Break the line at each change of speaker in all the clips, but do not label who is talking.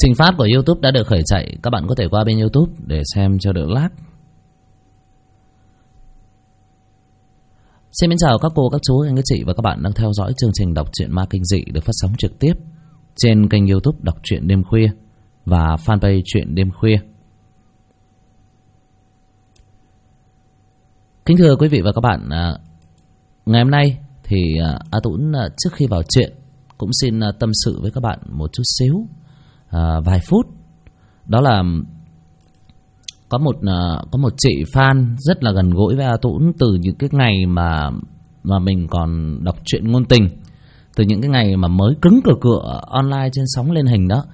Trình phát của YouTube đã được khởi chạy. Các bạn có thể qua bên YouTube để xem cho đỡ lag. Xin mến chào các cô, các chú, anh các chị và các bạn đang theo dõi chương trình đọc truyện ma kinh dị được phát sóng trực tiếp trên kênh YouTube Đọc Truyện Đêm Khuya và fanpage Truyện Đêm Khuya. Kính thưa quý vị và các bạn, ngày hôm nay thì A Tũng trước khi vào chuyện cũng xin tâm sự với các bạn một chút xíu, vài phút. Đó là có một chị fan rất là gần gũi với A Tũng từ những cái ngày mà mình còn đọc truyện ngôn tình, từ những cái ngày mà mới cứng cựa online trên sóng lên hình đó.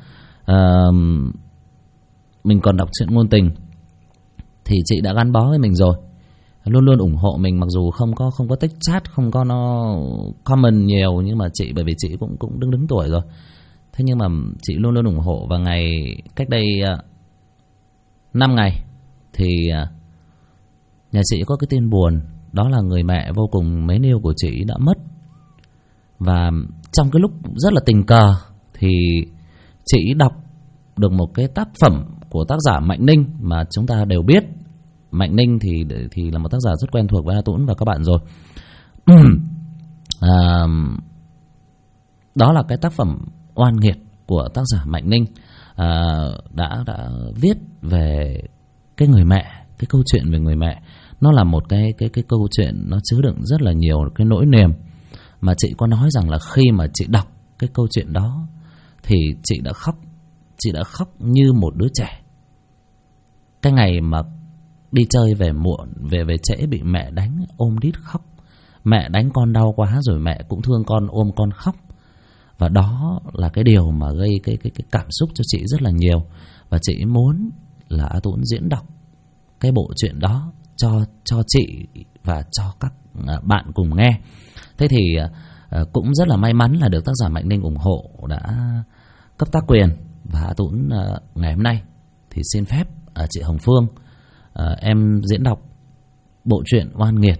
Mình còn đọc truyện ngôn tình thì chị đã gắn bó với mình rồi, luôn luôn ủng hộ mình, mặc dù không có tích chat, không có nó comment nhiều, nhưng mà chị, bởi vì chị cũng đứng tuổi rồi, thế nhưng mà chị luôn luôn ủng hộ. Và cách đây 5 ngày thì nhà chị có cái tin buồn, đó là người mẹ vô cùng mến yêu của chị đã mất. Và trong cái lúc rất là tình cờ thì chị đọc được một cái tác phẩm của tác giả Mạnh Ninh mà chúng ta đều biết. Mạnh Ninh thì là một tác giả rất quen thuộc với A Tũng và các bạn rồi. Đó là cái tác phẩm Oan Nghiệt của tác giả Mạnh Ninh, đã viết về cái người mẹ, cái câu chuyện về người mẹ. Nó là một cái câu chuyện nó chứa đựng rất là nhiều cái nỗi niềm, mà chị có nói rằng là khi mà chị đọc cái câu chuyện đó thì chị đã khóc như một đứa trẻ. Cái ngày mà đi chơi về muộn, về trễ bị mẹ đánh, ôm đít khóc. Mẹ đánh con đau quá rồi mẹ cũng thương con, ôm con khóc. Và đó là cái điều mà gây cái cảm xúc cho chị rất là nhiều. Và chị muốn là A Tũng diễn đọc cái bộ truyện đó cho chị và cho các bạn cùng nghe. Thế thì cũng rất là may mắn là được tác giả Mạnh Ninh ủng hộ, đã cấp tác quyền. Và A Tũng ngày hôm nay thì xin phép chị Hồng Phương, em diễn đọc bộ truyện Oan Nghiệt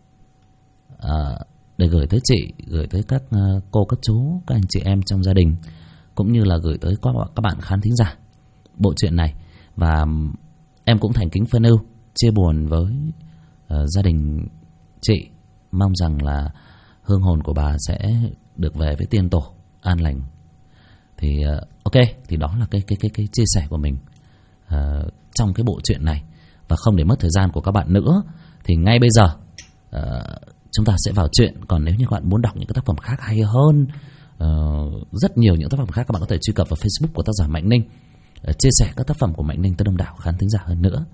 để gửi tới chị, gửi tới các cô, các chú, các anh chị em trong gia đình, cũng như là gửi tới các bạn khán thính giả bộ truyện này. Và em cũng thành kính phân ưu chia buồn với gia đình chị, mong rằng là hương hồn của bà sẽ được về với tiên tổ an lành. Thì ok, thì đó là cái chia sẻ của mình trong cái bộ truyện này. Và không để mất thời gian của các bạn nữa thì ngay bây giờ chúng ta sẽ vào chuyện. Còn nếu như các bạn muốn đọc những cái tác phẩm khác hay hơn, rất nhiều những tác phẩm khác, các bạn có thể truy cập vào Facebook của tác giả Mạnh Ninh, chia sẻ các tác phẩm của Mạnh Ninh tới đông đảo khán thính giả hơn nữa.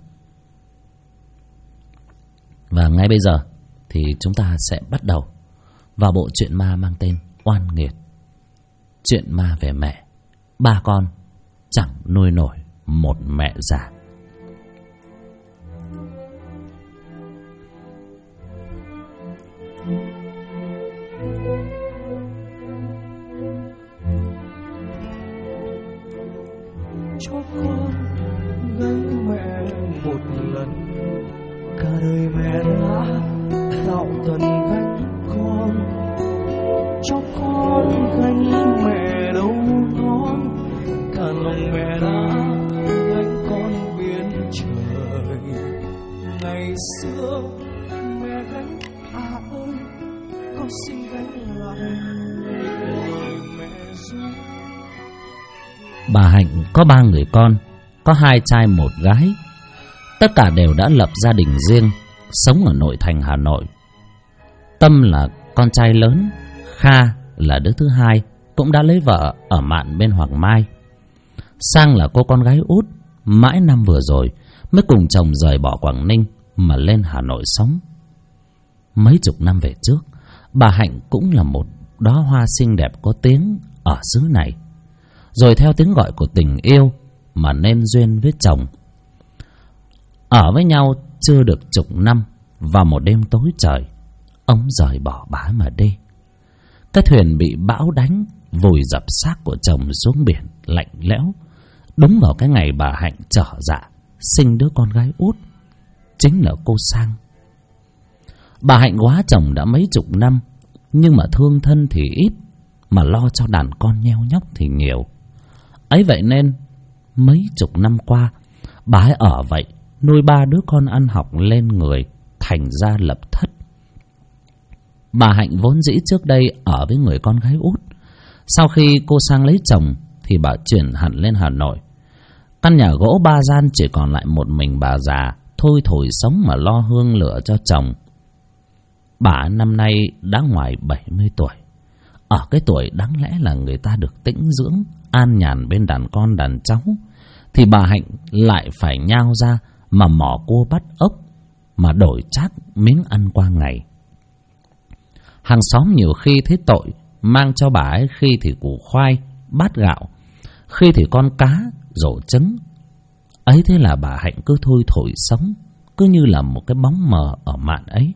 Và ngay bây giờ thì chúng ta sẽ bắt đầu vào bộ truyện ma mang tên Oan Nghiệt. Chuyện ma về mẹ, ba con chẳng nuôi nổi một mẹ già.
Cho con gánh mẹ một lần, cả đời mẹ đã tạo tần gánh con. Cho con gánh mẹ đâu non, cả lòng mẹ đã gánh con biến trời. Ngày xưa mẹ gánh ơi, con xin gánh lại lời mẹ ru.
Bà Hạnh có 3 người con, có 2 trai 1 gái. Tất cả đều đã lập gia đình riêng, sống ở nội thành Hà Nội. Tâm là con trai lớn, Kha là đứa thứ hai, cũng đã lấy vợ ở mạn bên Hoàng Mai. Sang là cô con gái út, mãi năm vừa rồi mới cùng chồng rời bỏ Quảng Ninh mà lên Hà Nội sống. Mấy chục năm về trước, bà Hạnh cũng là một đóa hoa xinh đẹp có tiếng ở xứ này, rồi theo tiếng gọi của tình yêu mà nên duyên với chồng. Ở với nhau chưa được chục năm, vào một đêm tối trời, ông rời bỏ bà mà đi. Cái thuyền bị bão đánh, vùi dập xác của chồng xuống biển lạnh lẽo, đúng vào cái ngày bà Hạnh trở dạ sinh đứa con gái út, chính là cô Sang. Bà Hạnh quá chồng đã mấy chục năm, nhưng mà thương thân thì ít, mà lo cho đàn con nheo nhóc thì nhiều. Ấy vậy nên mấy chục năm qua, bà ấy ở vậy, nuôi 3 đứa con ăn học lên người, thành ra lập thất. Bà Hạnh vốn dĩ trước đây ở với người con gái út. Sau khi cô sang lấy chồng thì bà chuyển hẳn lên Hà Nội. Căn nhà gỗ 3 gian chỉ còn lại một mình bà già, thôi thổi sống mà lo hương lửa cho chồng. Bà năm nay đã ngoài 70 tuổi. Ở cái tuổi đáng lẽ là người ta được tĩnh dưỡng, an nhàn bên đàn con đàn cháu, thì bà Hạnh lại phải nhao ra mà mò cua bắt ốc, mà đổi trác miếng ăn qua ngày. Hàng xóm nhiều khi thấy tội, mang cho bà ấy khi thì củ khoai, bát gạo, khi thì con cá, rổ trứng. Ấy thế là bà Hạnh cứ thôi thổi sống, cứ như là một cái bóng mờ ở mạn ấy.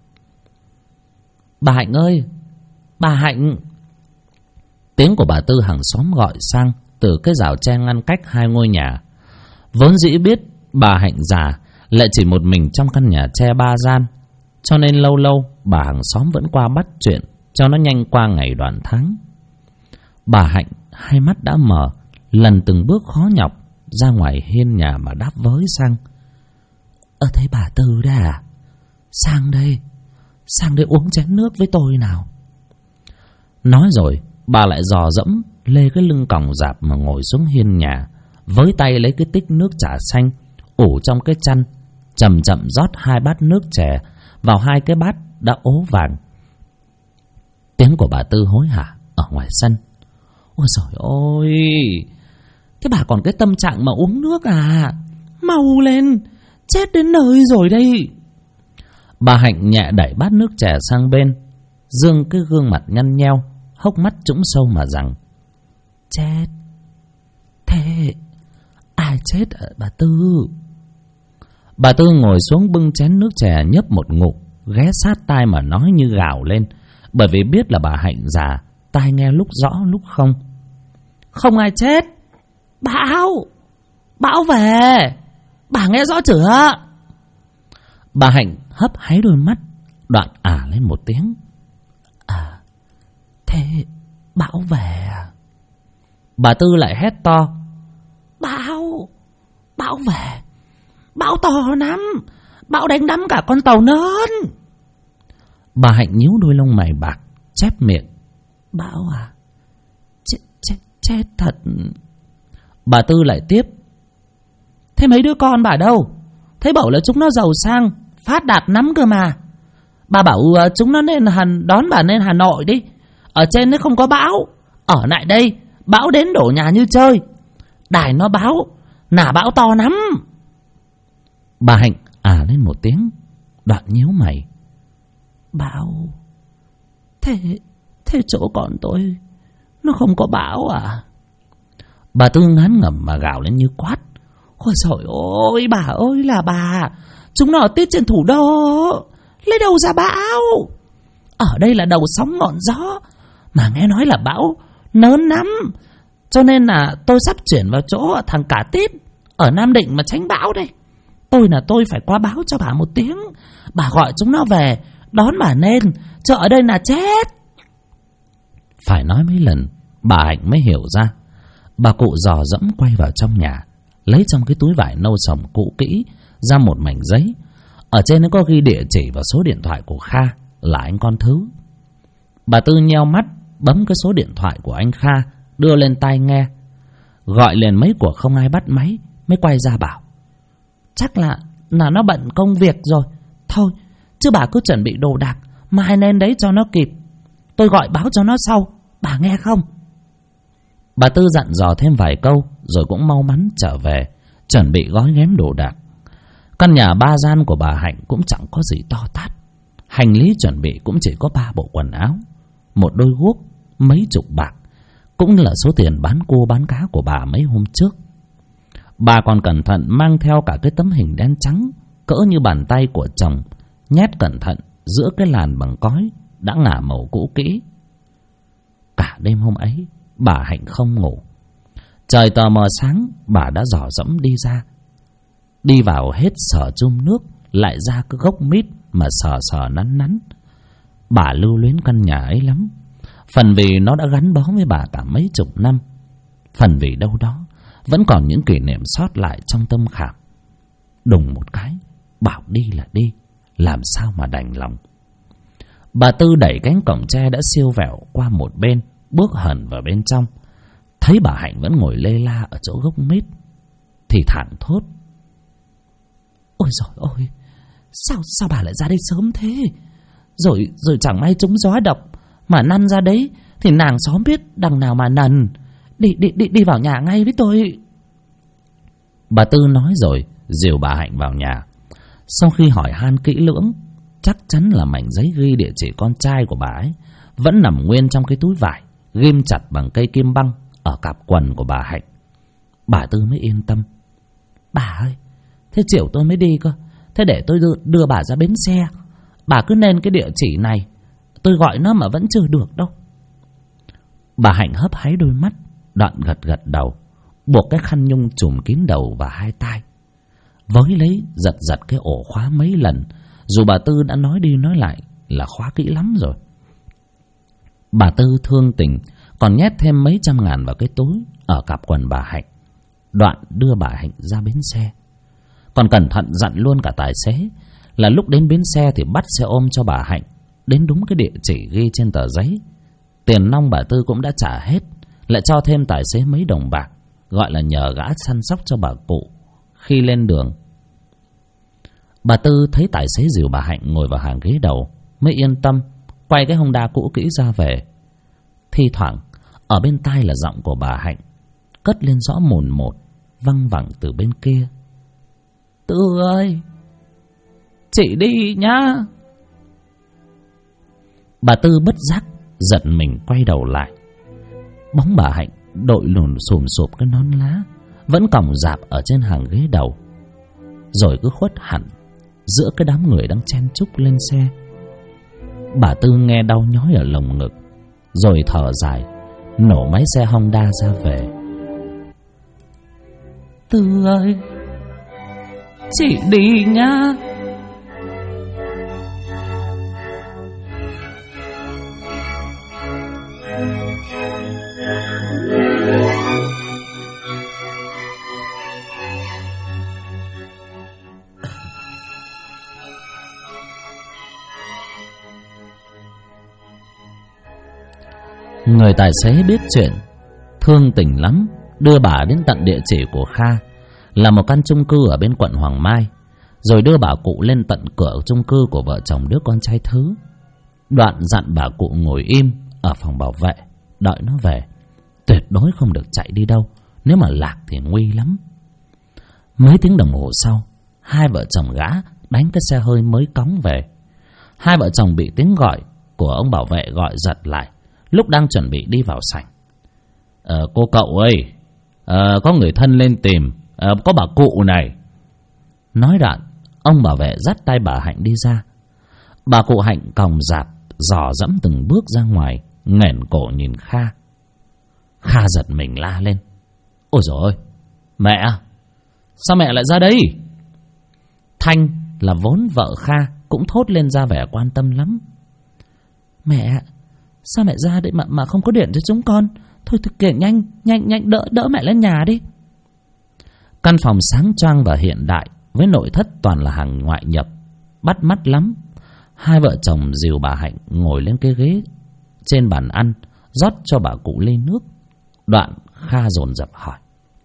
Bà Hạnh ơi! Bà Hạnh! Tiếng của bà Tư hàng xóm gọi sang từ cái rào tre ngăn cách 2 ngôi nhà. Vốn dĩ biết bà Hạnh già lại chỉ một mình trong căn nhà tre 3 gian, cho nên lâu lâu bà hàng xóm vẫn qua bắt chuyện cho nó nhanh qua ngày đoạn tháng. Bà Hạnh hai mắt đã mờ, lần từng bước khó nhọc ra ngoài hiên nhà mà đáp với sang. Thấy bà Tư đấy à? Sang đây uống chén nước với tôi nào. Nói rồi bà lại dò dẫm lê cái lưng còng rạp mà ngồi xuống hiên nhà, với tay lấy cái tích nước trà xanh ủ trong cái chăn, chậm chậm rót 2 bát nước chè vào 2 cái bát đã ố vàng. Tiếng của bà Tư hối hả ở ngoài sân. Ôi trời ơi! Thế bà còn cái tâm trạng mà uống nước à? Mau lên! Chết đến nơi rồi đây! Bà Hạnh nhẹ đẩy bát nước chè sang bên, dương cái gương mặt nhăn nheo, hốc mắt trũng sâu mà rằng: Chết! Thế ai chết à bà Tư? Bà Tư ngồi xuống bưng chén nước chè nhấp một ngụm, ghé sát tai mà nói như gào lên, bởi vì biết là bà Hạnh già, tai nghe lúc rõ lúc không. Không ai chết! Bão về! Bà nghe rõ chưa? Bà Hạnh hấp háy đôi mắt, đoạn lên một tiếng. Thế bão về à? Bà Tư lại hét to. Bão về! Bão to lắm! Bão đánh đắm cả con tàu lớn! Bà Hạnh nhíu đôi lông mày bạc, chép miệng. Bão à? Chết thật! Bà Tư lại tiếp. Thế mấy đứa con bà đâu? Thấy bảo là chúng nó giàu sang, phát đạt lắm cơ mà. Bà bảo chúng nó nên đón bà lên Hà Nội đi. Ở trên nó không có bão. Ở lại đây, bão đến đổ nhà như chơi. Đài nó báo, nà bão to lắm. Bà Hạnh lên một tiếng, đoạn nhíu mày. Bão? Thế chỗ con tôi nó không có bão à? Bà Tư ngán ngẩm mà gào lên như quát. Ôi trời ơi, bà ơi là bà! Chúng nó ở tít trên thủ đô, lấy đâu ra bão? Ở đây là đầu sóng ngọn gió, mà nghe nói là bão lớn lắm. Cho nên là tôi sắp chuyển vào chỗ thằng Cả Tít ở Nam Định mà tránh bão đây. Tôi phải qua báo cho bà một tiếng, bà gọi chúng nó về đón bà lên, chứ ở đây là chết. Phải nói mấy lần bà Hạnh mới hiểu ra. Bà cụ dò dẫm quay vào trong nhà, lấy trong cái túi vải nâu sòng cũ kỹ ra một mảnh giấy. Ở trên nó có ghi địa chỉ và số điện thoại của Kha, là anh con Thứ. Bà Tư nheo mắt bấm cái số điện thoại của anh Kha, đưa lên tai nghe. Gọi liền mấy cuộc không ai bắt máy, mới quay ra bảo. Chắc là nó bận công việc rồi. Thôi, chứ bà cứ chuẩn bị đồ đạc, mai lên đấy cho nó kịp. Tôi gọi báo cho nó sau, bà nghe không? Bà Tư dặn dò thêm vài câu rồi cũng mau mắn trở về, chuẩn bị gói ghém đồ đạc. Căn nhà 3 gian của bà Hạnh cũng chẳng có gì to tát. Hành lý chuẩn bị cũng chỉ có 3 bộ quần áo, một đôi guốc, mấy chục bạc, cũng là số tiền bán cua bán cá của bà mấy hôm trước. Bà còn cẩn thận mang theo cả cái tấm hình đen trắng cỡ như bàn tay của chồng, nhét cẩn thận giữa cái làn bằng cói đã ngả màu cũ kỹ. Cả đêm hôm ấy bà Hạnh không ngủ. Trời tờ mờ sáng bà đã dò dẫm đi ra. Đi vào hết sờ chum nước, lại ra cái gốc mít mà sờ nắn nắn. Bà lưu luyến căn nhà ấy lắm. Phần vì nó đã gắn bó với bà cả mấy chục năm, phần vì đâu đó vẫn còn những kỷ niệm sót lại trong tâm khảm. Đùng một cái, bảo đi là đi, làm sao mà đành lòng. Bà Tư đẩy cánh cổng tre đã siêu vẹo qua một bên, bước hẳn vào bên trong. Thấy bà Hạnh vẫn ngồi lê la ở chỗ gốc mít, thì thản thốt: Ôi giời ơi, sao bà lại ra đây sớm thế? Rồi chẳng may trúng gió độc mà năn ra đấy thì nàng xóm biết đằng nào mà nần. Đi vào nhà ngay với tôi. Bà Tư nói rồi dìu bà Hạnh vào nhà. Sau khi hỏi han kỹ lưỡng, chắc chắn là mảnh giấy ghi địa chỉ con trai của bà ấy vẫn nằm nguyên trong cái túi vải ghim chặt bằng cây kim băng ở cạp quần của bà Hạnh. Bà Tư mới yên tâm. Bà ơi, thế chiều tôi mới đi cơ. Thế để tôi đưa bà ra bến xe. Bà cứ nên cái địa chỉ này, tôi gọi nó mà vẫn chưa được đâu. Bà Hạnh hấp háy đôi mắt, đoạn gật đầu, buộc cái khăn nhung trùm kín đầu và hai tai, với lấy giật cái ổ khóa mấy lần, dù bà Tư đã nói đi nói lại là khóa kỹ lắm rồi. Bà Tư thương tình còn nhét thêm mấy trăm ngàn vào cái túi ở cặp quần bà Hạnh, đoạn đưa bà Hạnh ra bến xe. Còn cẩn thận dặn luôn cả tài xế là lúc đến bến xe thì bắt xe ôm cho bà Hạnh đến đúng cái địa chỉ ghi trên tờ giấy. Tiền nong bà Tư cũng đã trả hết, lại cho thêm tài xế mấy đồng bạc, gọi là nhờ gã săn sóc cho bà cụ khi lên đường. Bà Tư thấy tài xế dìu bà Hạnh ngồi vào hàng ghế đầu mới yên tâm, quay cái Honda cũ kỹ ra về. Thi thoảng ở bên tai là giọng của bà Hạnh cất lên rõ mồn một, văng vẳng từ bên kia: Tư ơi, chị đi nhá. Bà Tư bất giác giật mình quay đầu lại. Bóng bà Hạnh đội lùn xùm xụp cái nón lá vẫn còng rạp ở trên hàng ghế đầu, rồi cứ khuất hẳn giữa cái đám người đang chen chúc lên xe. Bà Tư nghe đau nhói ở lồng ngực, rồi thở dài nổ máy xe Honda ra về. Tư ơi, chị đi nhá. Người tài xế biết chuyện, thương tình lắm, đưa bà đến tận địa chỉ của Kha, là một căn chung cư ở bên quận Hoàng Mai, rồi đưa bà cụ lên tận cửa chung cư của vợ chồng đứa con trai thứ. Đoạn dặn bà cụ ngồi im ở phòng bảo vệ, đợi nó về, tuyệt đối không được chạy đi đâu, nếu mà lạc thì nguy lắm. Mấy tiếng đồng hồ sau, hai vợ chồng gã đánh cái xe hơi mới cóng về. Hai vợ chồng bị tiếng gọi của ông bảo vệ gọi giật lại lúc đang chuẩn bị đi vào sảnh. Cô cậu ơi, có người thân lên tìm, có bà cụ này. Nói đoạn, ông bảo vệ dắt tay bà Hạnh đi ra. Bà cụ Hạnh còng rạp, dò dẫm từng bước ra ngoài, nghển cổ nhìn Kha. Kha giật mình la lên: Ôi dồi ôi, mẹ, sao mẹ lại ra đây? Thanh là vốn vợ Kha cũng thốt lên ra vẻ quan tâm lắm. Mẹ, sao mẹ ra đây mà không có điện cho chúng con? Thôi thực kể nhanh đỡ mẹ lên nhà đi. Căn phòng sáng choang và hiện đại với nội thất toàn là hàng ngoại nhập, bắt mắt lắm. Hai vợ chồng dìu bà Hạnh ngồi lên cái ghế trên bàn ăn, rót cho bà cụ ly nước. Đoạn Kha dồn dập hỏi: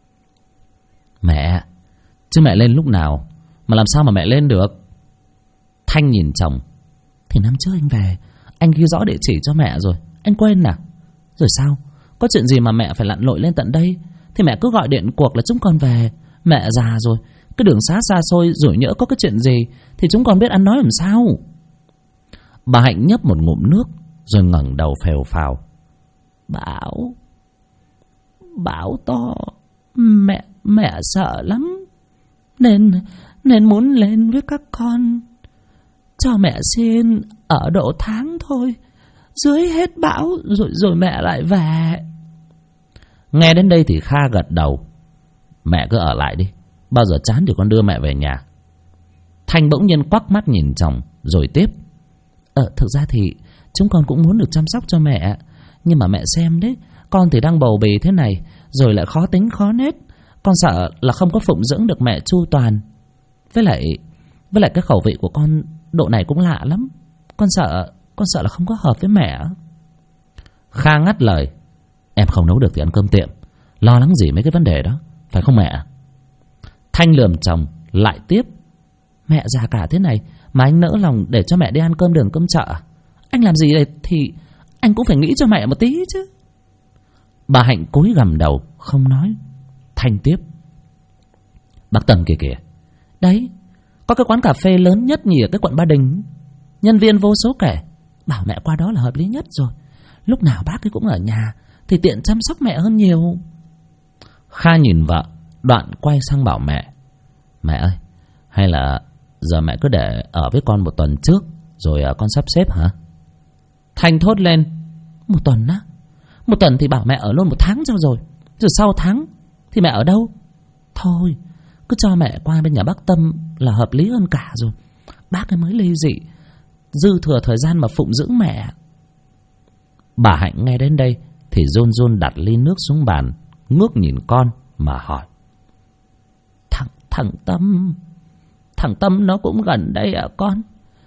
Mẹ, chứ mẹ lên lúc nào mà làm sao mà mẹ lên được? Thanh nhìn chồng: Thì năm trước anh về, anh ghi rõ địa chỉ cho mẹ rồi, anh quên à? Rồi sao? Có chuyện gì mà mẹ phải lặn lội lên tận đây? Thì mẹ cứ gọi điện cuộc là chúng con về. Mẹ già rồi, cái đường xá xa xôi, rủi nhỡ có cái chuyện gì thì chúng con biết ăn nói làm sao. Bà Hạnh nhấp một ngụm nước rồi ngẩng đầu phèo phào: Bão to, mẹ sợ lắm, nên muốn lên với các con. Cho mẹ xin ở độ tháng thôi, dưới hết bão rồi mẹ lại về. Nghe đến đây thì Kha gật đầu: Mẹ cứ ở lại đi, bao giờ chán thì con đưa mẹ về nhà. Thanh bỗng nhiên quắc mắt nhìn chồng rồi tiếp: Thực ra thì chúng con cũng muốn được chăm sóc cho mẹ, nhưng mà mẹ xem đấy, con thì đang bầu bì thế này, rồi lại khó tính khó nết, Con sợ là không có phụng dưỡng được mẹ chu toàn. Với lại cái khẩu vị của con độ này cũng lạ lắm. Con sợ là không có hợp với mẹ. Kha ngắt lời. Em không nấu được thì ăn cơm tiệm, lo lắng gì mấy cái vấn đề đó, phải không mẹ? Thanh lườm chồng lại tiếp. Mẹ già cả thế này mà anh nỡ lòng để cho mẹ đi ăn cơm đường cơm chợ? Anh làm gì đây thì anh cũng phải nghĩ cho mẹ một tí chứ. Bà Hạnh cúi gằm đầu không nói. Thanh tiếp. Bác Tâm kìa kìa, đấy, có cái quán cà phê lớn nhất nhì ở cái quận Ba Đình, nhân viên vô số kể. Bảo mẹ qua đó là hợp lý nhất rồi. Lúc nào bác ấy cũng ở nhà thì tiện chăm sóc mẹ hơn nhiều. Kha nhìn vợ, đoạn quay sang bảo mẹ. Mẹ ơi, hay là giờ mẹ cứ để ở với con một tuần trước rồi con sắp xếp hả? Thanh thốt lên. Một tuần á? Một tuần thì bảo mẹ ở luôn 1 tháng cho rồi. Rồi sau tháng thì mẹ ở đâu? Thôi, cứ cho mẹ qua bên nhà bác Tâm là hợp lý hơn cả rồi. Bác ấy mới ly dị, dư thừa thời gian mà phụng dưỡng mẹ. Bà Hạnh nghe đến đây thì run run đặt ly nước xuống bàn, ngước nhìn con mà hỏi. Thằng Tâm nó cũng gần đây à con?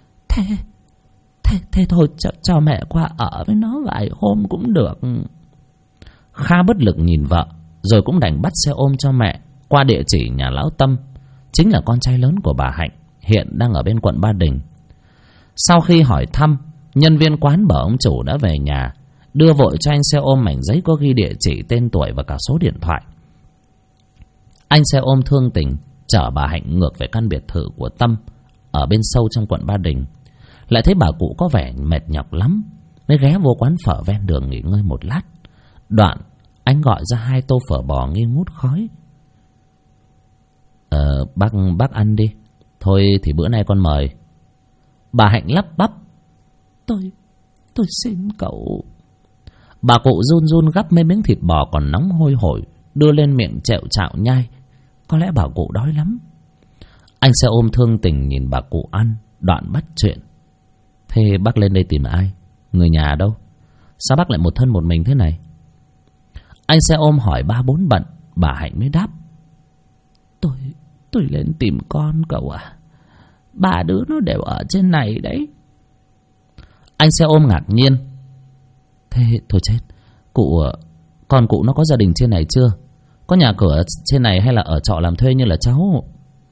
Thế thôi cho mẹ qua ở với nó vài hôm cũng được. Kha bất lực nhìn vợ, rồi cũng đành bắt xe ôm cho mẹ qua địa chỉ nhà lão Tâm, chính là con trai lớn của bà Hạnh, hiện đang ở bên quận Ba Đình. Sau khi hỏi thăm, nhân viên quán bảo ông chủ đã về nhà, đưa vội cho anh xe ôm mảnh giấy có ghi địa chỉ, tên tuổi và cả số điện thoại. Anh xe ôm thương tình chở bà Hạnh ngược về căn biệt thự của Tâm ở bên sâu trong quận Ba Đình. Lại thấy bà cụ có vẻ mệt nhọc lắm, mới ghé vô quán phở ven đường nghỉ ngơi một lát. Đoạn anh gọi ra 2 tô phở bò nghi ngút khói. Bác ăn đi. Thôi thì bữa nay con mời. Bà Hạnh lắp bắp. Tôi xin cậu. Bà cụ run run gắp mấy miếng thịt bò còn nóng hôi hổi, đưa lên miệng trẹo chạo nhai. Có lẽ bà cụ đói lắm. Anh xe ôm thương tình nhìn bà cụ ăn, đoạn bắt chuyện. Thế bác lên đây tìm ai? Người nhà đâu? Sao bác lại một thân một mình thế này? Anh xe ôm hỏi 3-4 bận, bà Hạnh mới đáp. Tôi lên tìm con cậu à. 3 đứa nó đều ở trên này đấy. Anh xe ôm ngạc nhiên. Thế thôi chết, con cụ nó có gia đình trên này chưa? Có nhà cửa trên này hay là ở trọ làm thuê như là cháu?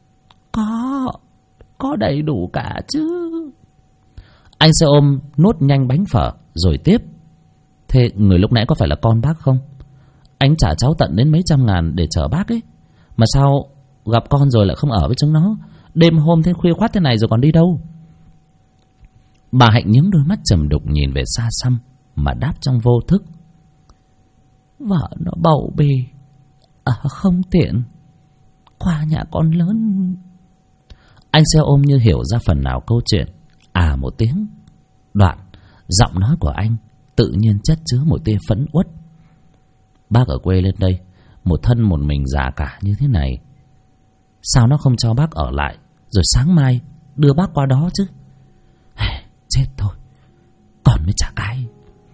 Có đầy đủ cả chứ. Anh xe ôm nuốt nhanh bánh phở rồi tiếp. Thế người lúc nãy có phải là con bác không? Anh trả cháu tận đến mấy trăm ngàn để chở bác ấy, mà sao gặp con rồi lại không ở với chúng nó? Đêm hôm thế khuya khoắt thế này rồi còn đi đâu? Bà Hạnh nhướng đôi mắt trầm đục nhìn về xa xăm mà đáp trong vô thức. Vợ nó bầu bì, không tiện, qua nhà con lớn. Anh xe ôm như hiểu ra phần nào câu chuyện, một tiếng. Đoạn giọng nói của anh tự nhiên chất chứa một tia phẫn uất. Bác ở quê lên đây, một thân một mình già cả như thế này, sao nó không cho bác ở lại, rồi sáng mai đưa bác qua đó chứ? Chết thôi, còn mới chả cái.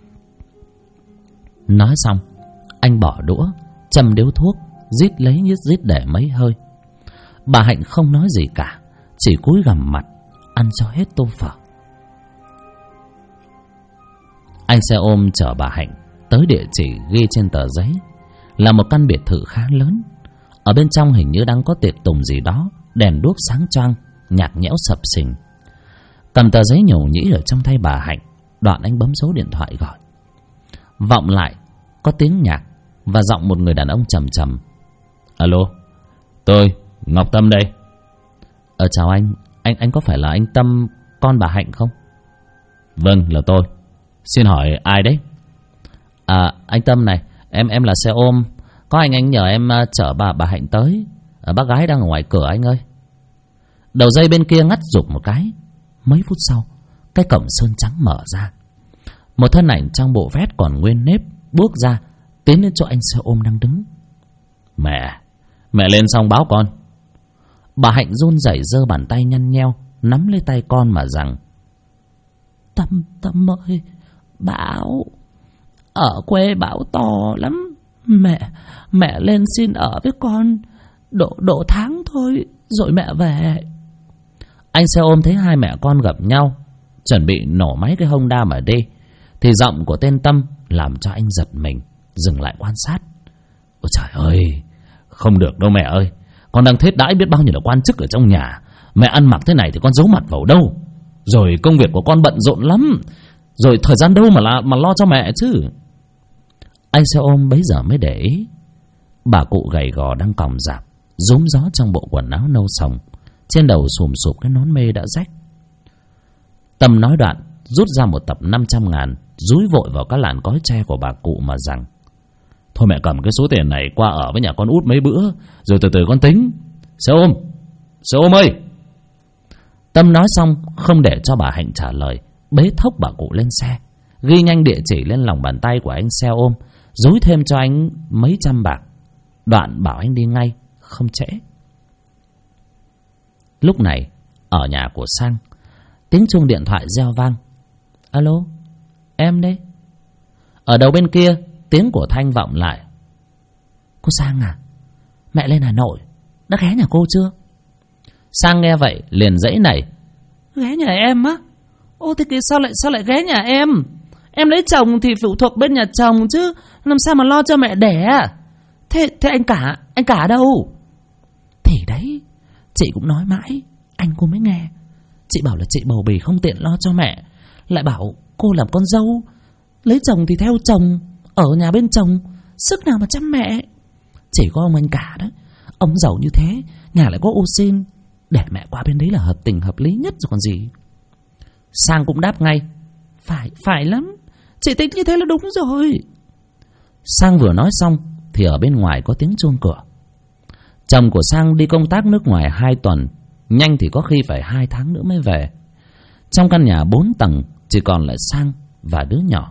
Nói xong, anh bỏ đũa, châm điếu thuốc, rít để mấy hơi. Bà Hạnh không nói gì cả, chỉ cúi gằm mặt ăn cho hết tô phở. Anh xe ôm chở bà Hạnh tới địa chỉ ghi trên tờ giấy, là một căn biệt thự khá lớn. Ở bên trong hình như đang có tiệc tùng gì đó, đèn đuốc sáng choang, nhạc nhẽo sập sình. Cầm tờ giấy nhổ nhĩ ở trong tay bà Hạnh, đoạn anh bấm số điện thoại gọi. Vọng lại có tiếng nhạc và giọng một người đàn ông trầm trầm. Alo, tôi Ngọc Tâm đây. Chào anh có phải là anh Tâm, con bà Hạnh không? Vâng, là tôi. Xin hỏi ai đấy? Anh Tâm này, em là xe ôm. Có anh nhờ em chở bà Hạnh tới. Bác gái đang ở ngoài cửa anh ơi. Đầu dây bên kia ngắt giục một cái. Mấy phút sau, cái cổng sơn trắng mở ra. Một thân ảnh trong bộ vest còn nguyên nếp bước ra, tiến đến chỗ anh xe ôm đang đứng. Mẹ lên xong báo con. Bà Hạnh run rẩy giơ bàn tay nhăn nheo nắm lấy tay con mà rằng: Tâm ơi, bão ở quê bão to lắm,
Mẹ lên xin ở với con độ tháng thôi rồi mẹ về.
Anh xe ôm thấy hai mẹ con gặp nhau, chuẩn bị nổ máy cái Honda mà đi, thì giọng của tên Tâm làm cho anh giật mình, dừng lại quan sát. Ôi trời ơi, không được đâu mẹ ơi. Con đang thết đãi biết bao nhiêu là quan chức ở trong nhà. Mẹ ăn mặc thế này thì con giấu mặt vào đâu? Rồi công việc của con bận rộn lắm, rồi thời gian đâu mà lo cho mẹ chứ. Anh xe ôm bấy giờ mới để ý, bà cụ gầy gò đang còng rạp, rúm gió trong bộ quần áo nâu sòng, trên đầu xùm xụp cái nón mê đã rách. Tâm nói đoạn, rút ra một tập 500.000, dúi vội vào các làn cói tre của bà cụ mà rằng: Thôi mẹ cầm cái số tiền này qua ở với nhà con út mấy bữa, rồi từ từ con tính. Xe ôm ơi! Tâm nói xong không để cho bà Hạnh trả lời, bế thốc bà cụ lên xe, ghi nhanh địa chỉ lên lòng bàn tay của anh xe ôm, dúi thêm cho anh mấy trăm bạc, đoạn bảo anh đi ngay, không trễ. Lúc này ở nhà của Sang, tiếng chuông điện thoại reo vang. Alo, em đây. Ở đầu bên kia tiếng của Thanh vọng lại. Cô Sang à, mẹ lên Hà Nội, đã ghé nhà cô chưa? Sang nghe vậy liền dãy nảy.
Ghé nhà em á? Ô thế kia sao lại ghé nhà em? Em lấy chồng thì phụ thuộc bên nhà chồng chứ, làm sao mà lo cho mẹ đẻ? Thế anh cả đâu? Thì đấy, chị cũng nói mãi, anh cô mới nghe. Chị bảo là chị bầu bì không tiện lo cho mẹ, lại bảo cô làm con dâu, lấy chồng thì theo chồng, ở nhà bên chồng, sức nào mà chăm mẹ. Chỉ có ông anh cả đấy, ông giàu như thế, nhà lại có ô xin, để mẹ qua bên đấy là hợp tình hợp lý nhất rồi còn gì.
Sang cũng đáp ngay.
Phải lắm, chị tính như thế là đúng rồi.
Sang vừa nói xong thì ở bên ngoài có tiếng chuông cửa. Chồng của Sang đi công tác nước ngoài 2 tuần, nhanh thì có khi phải 2 tháng nữa mới về. Trong căn nhà 4 tầng chỉ còn lại Sang và đứa nhỏ.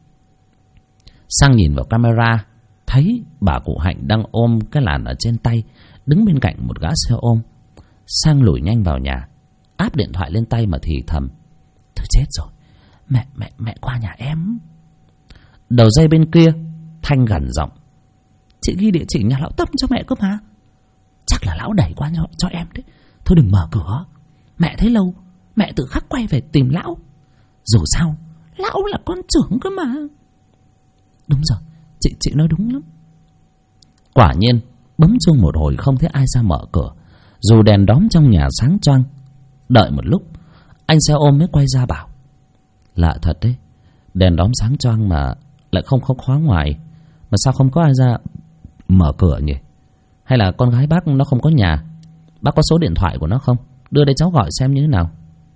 Sang nhìn vào camera, thấy bà cụ Hạnh đang ôm cái làn ở trên tay, đứng bên cạnh một gã xe ôm. Sang lùi nhanh vào nhà, áp điện thoại lên tay mà thì thầm. Thôi chết rồi, mẹ qua nhà em. Đầu dây bên kia Thanh gằn giọng.
Chị ghi địa chỉ nhà lão Tâm cho mẹ cơ mà. Chắc là lão đẩy qua cho em đấy. Thôi đừng mở cửa, mẹ thấy lâu, mẹ tự khắc quay về tìm lão. Dù sao lão là con trưởng cơ mà. Đúng rồi, chị nói đúng lắm.
Quả nhiên bấm chuông một hồi không thấy ai ra mở cửa, dù đèn đóm trong nhà sáng choang. Đợi một lúc, anh xe ôm mới quay ra bảo. Lạ thật đấy, đèn đóm sáng choang mà lại không khóa ngoài, mà sao không có ai ra mở cửa nhỉ? Hay là con gái bác nó không có nhà? Bác có số điện thoại của nó không? Đưa đây cháu gọi xem như thế nào.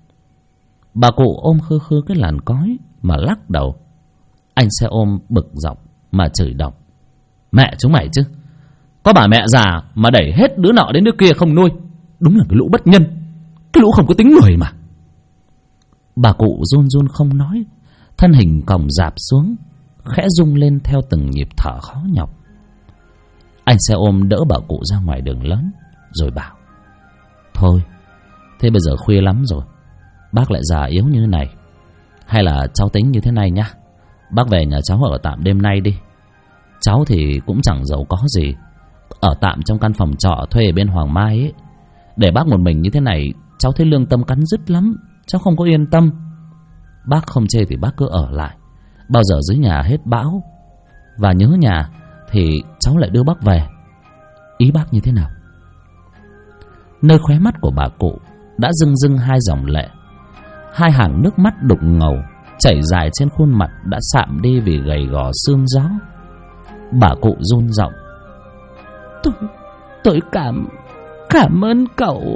Bà cụ ôm khư khư cái làn cói mà lắc đầu. Anh xe ôm bực giọng mà chửi độc. Mẹ chúng mày chứ, có bà mẹ già mà đẩy hết đứa nọ đến đứa kia không nuôi. Đúng là cái lũ bất nhân, cái lũ không có tính người mà. Bà cụ run run không nói, thân hình còng rạp xuống, khẽ rung lên theo từng nhịp thở khó nhọc. Anh xe ôm đỡ bà cụ ra ngoài đường lớn, rồi bảo. Thôi, thế bây giờ khuya lắm rồi, bác lại già yếu như thế này. Hay là cháu tính như thế này nhá, bác về nhà cháu ở tạm đêm nay đi. Cháu thì cũng chẳng giàu có gì, ở tạm trong căn phòng trọ thuê ở bên Hoàng Mai ấy. Để bác một mình như thế này, cháu thấy lương tâm cắn rứt lắm, cháu không có yên tâm. Bác không chê thì bác cứ ở lại, bao giờ dưới nhà hết bão và nhớ nhà thì cháu lại đưa bác về. Ý bác như thế nào? Nơi khóe mắt của bà cụ đã rưng rưng 2 dòng lệ, 2 hàng nước mắt đục ngầu chảy dài trên khuôn mặt đã sạm đi vì gầy gò sương gió. Bà cụ run giọng.
Tôi cảm ơn cậu.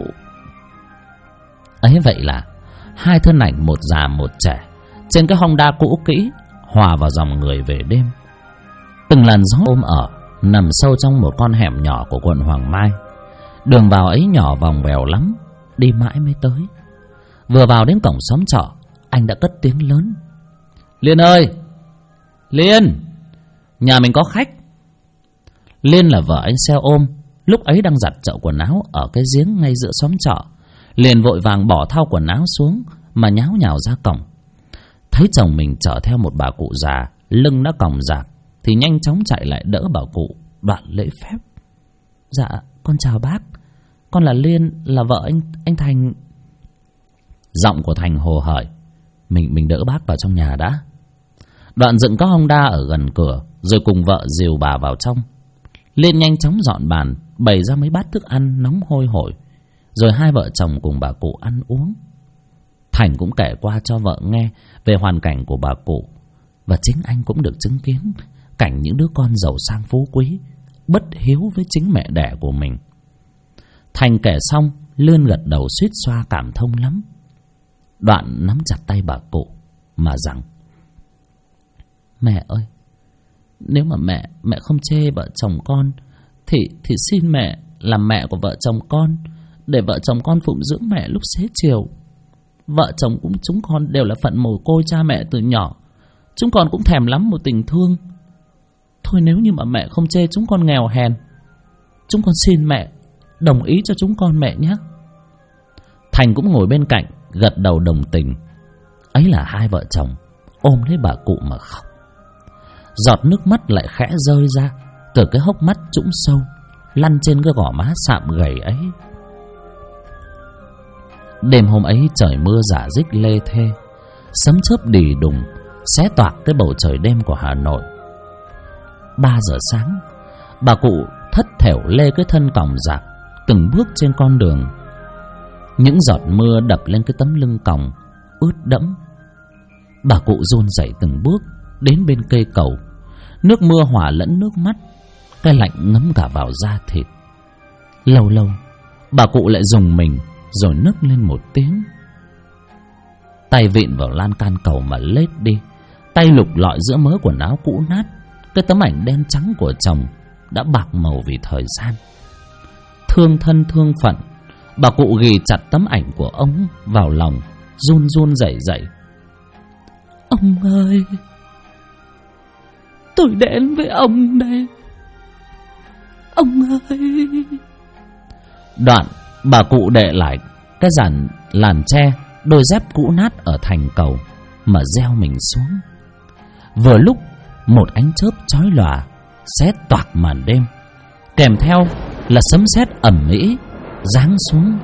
Ấy vậy là 2 thân ảnh, một già một trẻ, trên cái Honda cũ kỹ hòa vào dòng người về đêm. Từng làn gió ôm ở nằm sâu trong một con hẻm nhỏ của quận Hoàng Mai. Đường vào ấy nhỏ vòng vèo lắm, đi mãi mới tới. Vừa vào đến cổng xóm trọ, anh đã cất tiếng lớn. Liên ơi! Liên! Nhà mình có khách. Liên là vợ anh xe ôm, lúc ấy đang giặt chậu quần áo ở cái giếng ngay giữa xóm trọ. Liền vội vàng bỏ thau quần áo xuống mà nháo nhào ra cổng. Thấy chồng mình chở theo một bà cụ già, lưng đã còng rạc, thì nhanh chóng chạy lại đỡ bà cụ, đoạn lễ phép.
Dạ con chào bác, con là Liên, là vợ anh Thành.
Giọng của Thành hồ hởi. Mình đỡ bác vào trong nhà đã. Đoạn dựng các Honda ở gần cửa, rồi cùng vợ dìu bà vào trong. Liên nhanh chóng dọn bàn, bày ra mấy bát thức ăn nóng hôi hổi, rồi hai vợ chồng cùng bà cụ ăn uống. Thành cũng kể qua cho vợ nghe về hoàn cảnh của bà cụ, và chính anh cũng được chứng kiến cảnh những đứa con giàu sang phú quý bất hiếu với chính mẹ đẻ của mình. Thành kể xong, Liên gật đầu suýt xoa cảm thông lắm. Đoạn nắm chặt tay bà cụ mà rằng: Mẹ ơi, nếu mà mẹ không chê vợ chồng con thì xin mẹ làm mẹ của vợ chồng con, để vợ chồng con phụng dưỡng mẹ lúc xế chiều. Vợ chồng chúng con đều là phận mồ côi cha mẹ từ nhỏ, chúng con cũng thèm lắm một tình thương. Thôi nếu như mà mẹ không chê chúng con nghèo hèn, chúng con xin mẹ đồng ý cho chúng con mẹ nhé. Thành cũng ngồi bên cạnh gật đầu đồng tình. Ấy là hai vợ chồng ôm lấy bà cụ mà khóc. Giọt nước mắt lại khẽ rơi ra từ cái hốc mắt trũng sâu, lăn trên cái gò má sạm gầy ấy. Đêm hôm ấy trời mưa rả rích lê thê, sấm chớp đì đùng xé toạc cái bầu trời đêm của Hà Nội. 3 giờ sáng, bà cụ thất thểu lê cái thân còng rạc từng bước trên con đường. Những giọt mưa đập lên cái tấm lưng còng ướt đẫm. Bà cụ run rẩy từng bước đến bên cây cầu. Nước mưa hòa lẫn nước mắt, cái lạnh ngấm cả vào da thịt. Lâu lâu bà cụ lại rùng mình, rồi nức lên một tiếng. Tay vịn vào lan can cầu mà lết đi, tay lục lọi giữa mớ quần áo cũ nát. Cái tấm ảnh đen trắng của chồng đã bạc màu vì thời gian. Thương thân thương phận, bà cụ ghì chặt tấm ảnh của ông vào lòng, run run rẩy rẩy.
Ông ơi, tôi đến với ông đây, ông ơi.
Đoạn bà cụ để lại cái làn tre, đôi dép cũ nát ở thành cầu mà gieo mình xuống. Vừa lúc một ánh chớp chói lòa xé toạc màn đêm, kèm theo là sấm sét ầm ĩ giáng xuống.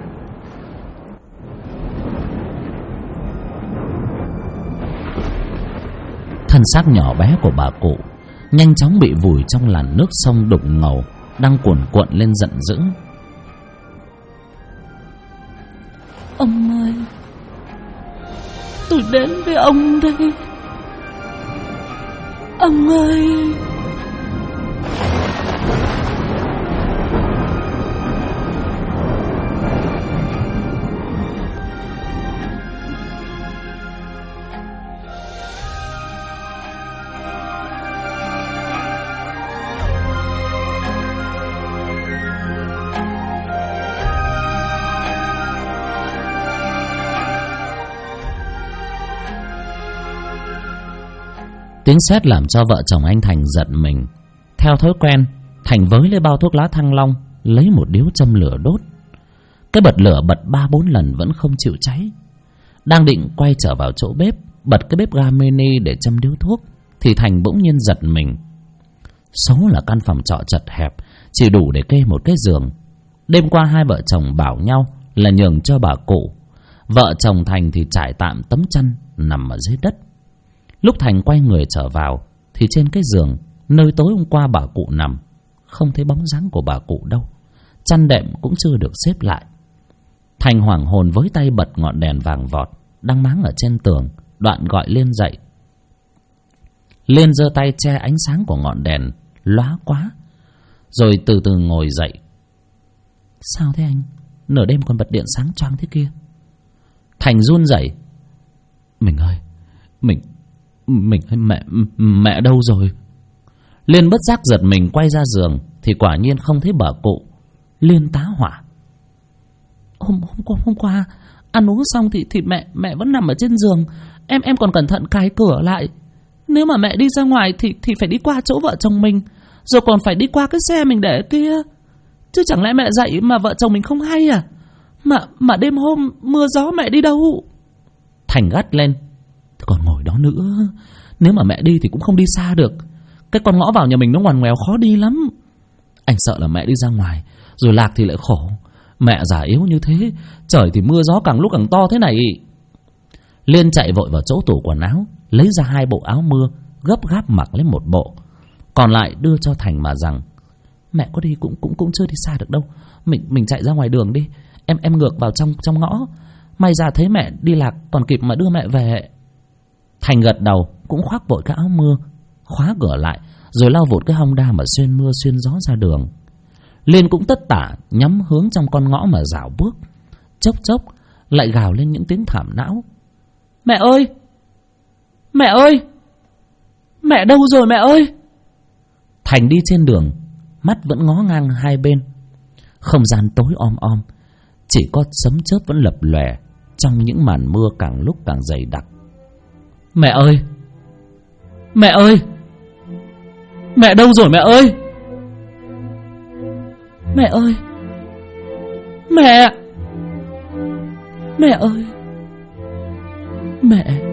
Thân xác nhỏ bé của bà cụ nhanh chóng bị vùi trong làn nước sông đục ngầu đang cuồn cuộn lên giận dữ.
Ông ơi, tôi đến với ông đây, ông ơi.
Tiếng sét làm cho vợ chồng anh Thành giật mình. Theo thói quen, Thành với lấy bao thuốc lá Thăng Long, lấy một điếu châm lửa đốt. Cái bật lửa bật 3-4 lần vẫn không chịu cháy. Đang định quay trở vào chỗ bếp, bật cái bếp ga mini để châm điếu thuốc, thì Thành bỗng nhiên giật mình. Số là căn phòng trọ chật hẹp, chỉ đủ để kê một cái giường. Đêm qua hai vợ chồng bảo nhau là nhường cho bà cụ. Vợ chồng Thành thì trải tạm tấm chăn nằm ở dưới đất. Lúc Thành quay người trở vào thì trên cái giường nơi tối hôm qua bà cụ nằm, không thấy bóng dáng của bà cụ đâu. Chăn đệm cũng chưa được xếp lại. Thành hoảng hồn với tay bật ngọn đèn vàng vọt đang máng ở trên tường, đoạn gọi Liên dậy. Liên giơ tay che ánh sáng của ngọn đèn lóa quá, rồi từ từ ngồi dậy. Sao thế anh? Nửa đêm còn bật điện sáng choang thế kia. Thành run rẩy. Mình ơi, mẹ đâu rồi? Liên bất giác giật mình quay ra giường thì quả nhiên không thấy bà cụ. Liên tá hỏa.
Hôm qua ăn uống xong thì mẹ vẫn nằm ở trên giường. Em còn cẩn thận cài cửa lại. Nếu mà mẹ đi ra ngoài thì phải đi qua chỗ vợ chồng mình, rồi còn phải đi qua cái xe mình để kia. Chứ chẳng lẽ mẹ dậy mà vợ chồng mình không hay à? Mà đêm hôm mưa gió mẹ đi đâu?
Thành gắt lên. Còn ngồi đó nữa, nếu mà mẹ đi thì cũng không đi xa được.
Cái con ngõ vào nhà mình nó ngoằn ngoèo khó đi lắm. Anh sợ là mẹ đi ra ngoài rồi lạc thì lại khổ. Mẹ già yếu như thế, trời thì mưa gió càng lúc càng to thế này.
Liên chạy vội vào chỗ tủ quần áo, lấy ra 2 bộ áo mưa, gấp gáp mặc lấy một bộ, còn lại đưa cho Thành mà rằng:
Mẹ có đi cũng chưa đi xa được đâu. Mình chạy ra ngoài đường đi. Em ngược vào trong ngõ. May ra thấy mẹ đi lạc còn kịp mà đưa mẹ về.
Thành gật đầu, cũng khoác vội cái áo mưa, khóa cửa lại, rồi lao vụt cái Honda mà xuyên mưa xuyên gió ra đường. Liên cũng tất tả nhắm hướng trong con ngõ mà dạo bước. Chốc chốc lại gào lên những tiếng thảm não:
Mẹ ơi! Mẹ ơi! Mẹ đâu rồi mẹ ơi!
Thành đi trên đường, mắt vẫn ngó ngang hai bên. Không gian tối om om, chỉ có sấm chớp vẫn lập lòe trong những màn mưa càng lúc càng dày đặc.
Mẹ ơi! Mẹ ơi! Mẹ đâu rồi mẹ ơi! Mẹ ơi! Mẹ! Mẹ ơi! Mẹ!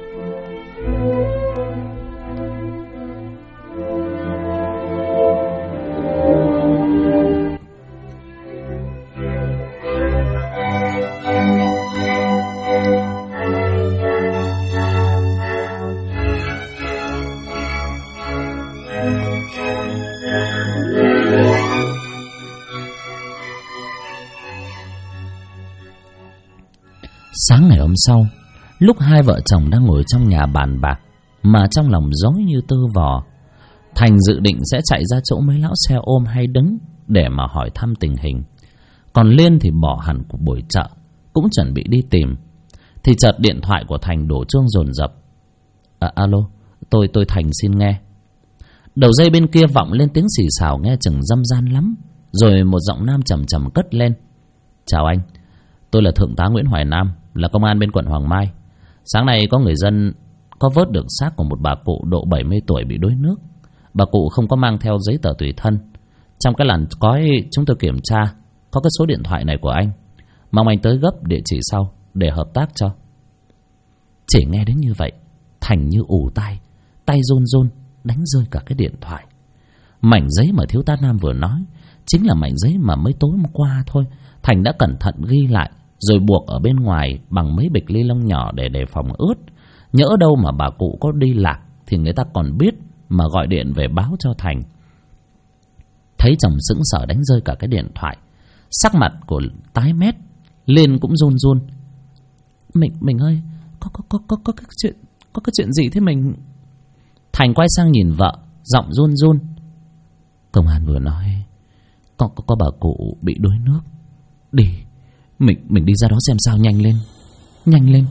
Sáng ngày hôm sau, lúc hai vợ chồng đang ngồi trong nhà bàn bạc mà trong lòng rối như tơ vò, Thành dự định sẽ chạy ra chỗ mấy lão xe ôm hay đứng để mà hỏi thăm tình hình. Còn Liên thì bỏ hẳn cuộc buổi chợ, cũng chuẩn bị đi tìm. Thì chợt điện thoại của Thành đổ chuông dồn dập. Alo, tôi Thành xin nghe. Đầu dây bên kia vọng lên tiếng xì xào nghe chừng dâm gian lắm. Rồi một giọng nam trầm trầm cất lên: Chào anh, tôi là Thượng tá Nguyễn Hoài Nam, là công an bên quận Hoàng Mai. Sáng nay có người dân có vớt được xác của một bà cụ độ 70 tuổi bị đuối nước. Bà cụ không có mang theo giấy tờ tùy thân. Trong cái làn cói chúng tôi kiểm tra có cái số điện thoại này của anh. Mong anh tới gấp địa chỉ sau để hợp tác cho. Chỉ nghe đến như vậy, Thành như ù tai, tay run run đánh rơi cả cái điện thoại. Mảnh giấy mà thiếu tá Nam vừa nói chính là mảnh giấy mà mới tối hôm qua thôi Thành đã cẩn thận ghi lại, rồi buộc ở bên ngoài bằng mấy bịch ni lông nhỏ để đề phòng ướt. Nhỡ đâu mà bà cụ có đi lạc thì người ta còn biết mà gọi điện về báo cho Thành. Thấy chồng sững sờ đánh rơi cả cái điện thoại, sắc mặt của tái mét, Liên cũng run run.
Mình ơi, có cái chuyện gì thế mình?
Thành quay sang nhìn vợ, giọng run run. Công an vừa nói có bà cụ bị đuối nước. Đi, mình đi ra đó xem sao, nhanh lên, nhanh lên.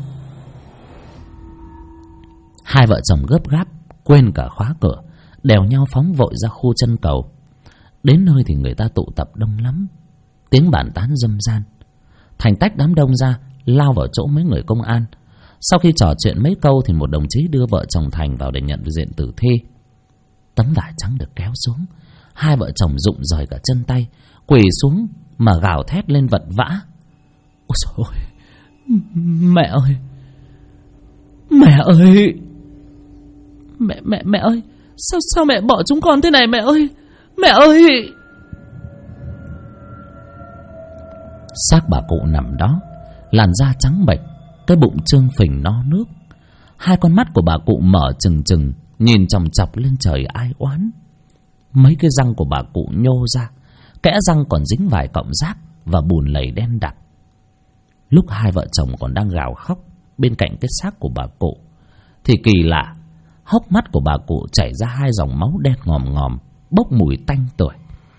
Hai vợ chồng gấp gáp quên cả khóa cửa, đèo nhau phóng vội ra khu chân cầu. Đến nơi thì người ta tụ tập đông lắm, tiếng bàn tán râm ran. Thành tách đám đông ra, lao vào chỗ mấy người công an. Sau khi trò chuyện mấy câu thì một đồng chí đưa vợ chồng Thành vào để nhận diện tử thi. Tấm vải trắng được kéo xuống, hai vợ chồng rụng rời cả chân tay, quỳ xuống mà gào thét lên vật vã.
Ôi trời ơi, mẹ ơi, mẹ ơi, mẹ ơi, sao mẹ bỏ chúng con thế này mẹ ơi, mẹ ơi.
Xác bà cụ nằm đó, làn da trắng bệch, cái bụng trương phình no nước. Hai con mắt của bà cụ mở trừng trừng, nhìn chòng chọc lên trời ai oán. Mấy cái răng của bà cụ nhô ra, kẽ răng còn dính vài cọng rác và bùn lầy đen đặc. Lúc hai vợ chồng còn đang gào khóc bên cạnh cái xác của bà cụ thì kỳ lạ, hốc mắt của bà cụ chảy ra hai dòng máu đen ngòm ngòm, bốc mùi tanh tưởi.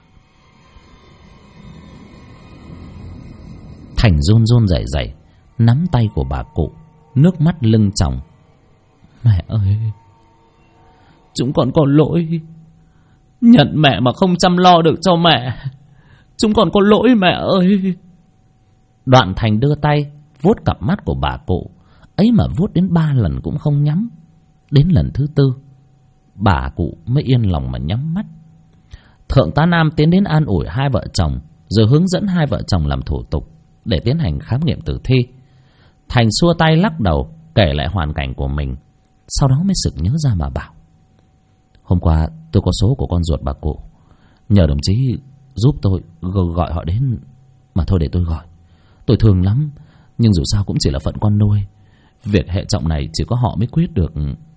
Thành run run rẩy rẩy nắm tay của bà cụ, nước mắt lưng tròng.
Mẹ ơi, chúng còn có lỗi. Nhận mẹ mà không chăm lo được cho mẹ, chúng còn có lỗi mẹ ơi.
Đoạn Thành đưa tay vuốt cặp mắt của bà cụ ấy mà vuốt đến 3 lần cũng không nhắm. Đến lần thứ 4, bà cụ mới yên lòng mà nhắm mắt. Thượng tá Nam tiến đến an ủi hai vợ chồng, rồi hướng dẫn hai vợ chồng làm thủ tục để tiến hành khám nghiệm tử thi. Thành xua tay lắc đầu, kể lại hoàn cảnh của mình. Sau đó mới sực nhớ ra mà bảo: Hôm qua Tôi có số của con ruột bà cụ, nhờ đồng chí giúp tôi gọi họ đến. Mà thôi để tôi gọi. Tôi thương lắm, nhưng dù sao cũng chỉ là phận con nuôi. Việc hệ trọng này chỉ có họ mới quyết được.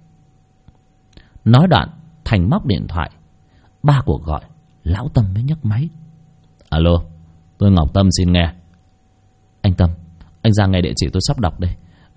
Nói đoạn, Thành móc điện thoại. 3 cuộc gọi, lão Tâm mới nhấc máy. Alo, tôi Ngọc Tâm xin nghe. Anh Tâm, anh ra ngay địa chỉ tôi sắp đọc đây.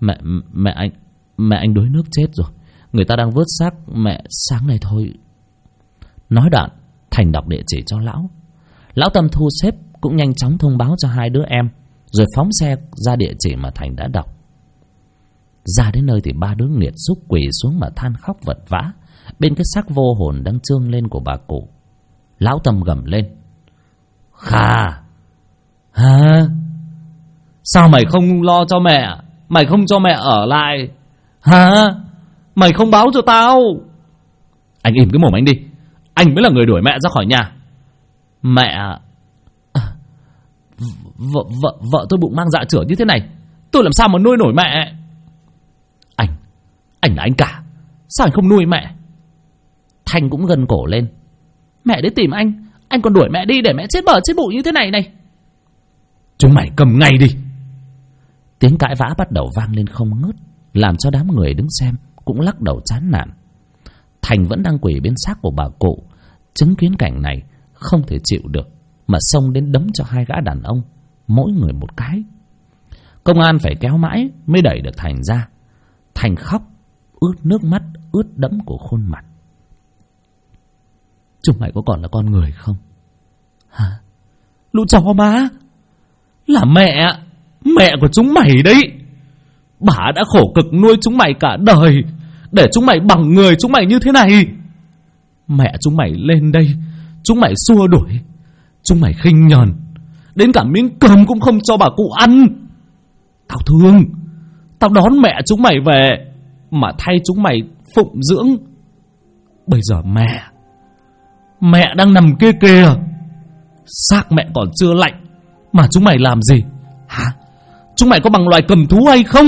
Mẹ anh đuối nước chết rồi. Người ta đang vớt xác mẹ sáng nay thôi. Nói đoạn, Thành đọc địa chỉ cho lão. Lão Tâm thu xếp cũng nhanh chóng thông báo cho 2 đứa em, rồi phóng xe ra địa chỉ mà Thành đã đọc. Ra đến nơi thì 3 đứa nghiệt xúc quỳ xuống mà than khóc vật vã bên cái xác vô hồn đang trương lên của bà cụ. Lão Tâm gầm lên. Khà, hả? Sao mày không lo cho mẹ? Mày không cho mẹ ở lại hả? Mày không báo cho tao? Anh im cái mồm anh đi. Anh mới là người đuổi mẹ ra khỏi nhà. Mẹ Vợ tôi bụng mang dạ chửa như thế này, tôi làm sao mà nuôi nổi mẹ? Anh là anh cả, sao anh không nuôi mẹ? Thành cũng gân cổ lên. Mẹ đến tìm anh còn đuổi mẹ đi để mẹ chết bờ chết bụi như thế này này. Chúng mày cầm ngay đi. Tiếng cãi vã bắt đầu vang lên không ngớt, làm cho đám người đứng xem cũng lắc đầu chán nản. Thành vẫn đang quỳ bên xác của bà cụ, chứng kiến cảnh này không thể chịu được mà xông đến đấm cho 2 gã đàn ông, mỗi người một cái. Công an phải kéo mãi mới đẩy được Thành ra. Thành khóc, ướt nước mắt ướt đẫm của khuôn mặt. Chúng mày có còn là con người không? Hả? Lũ chó má, là mẹ của chúng mày đấy. Bà đã khổ cực nuôi chúng mày cả đời để chúng mày bằng người chúng mày như thế này. Mẹ chúng mày lên đây, chúng mày xua đuổi, chúng mày khinh nhờn, đến cả miếng cơm cũng không cho bà cụ ăn. Tao thương, tao đón mẹ chúng mày về mà thay chúng mày phụng dưỡng. Bây giờ mẹ đang nằm kia kìa, xác mẹ còn chưa lạnh mà chúng mày làm gì hả? Chúng mày có bằng loài cầm thú hay không?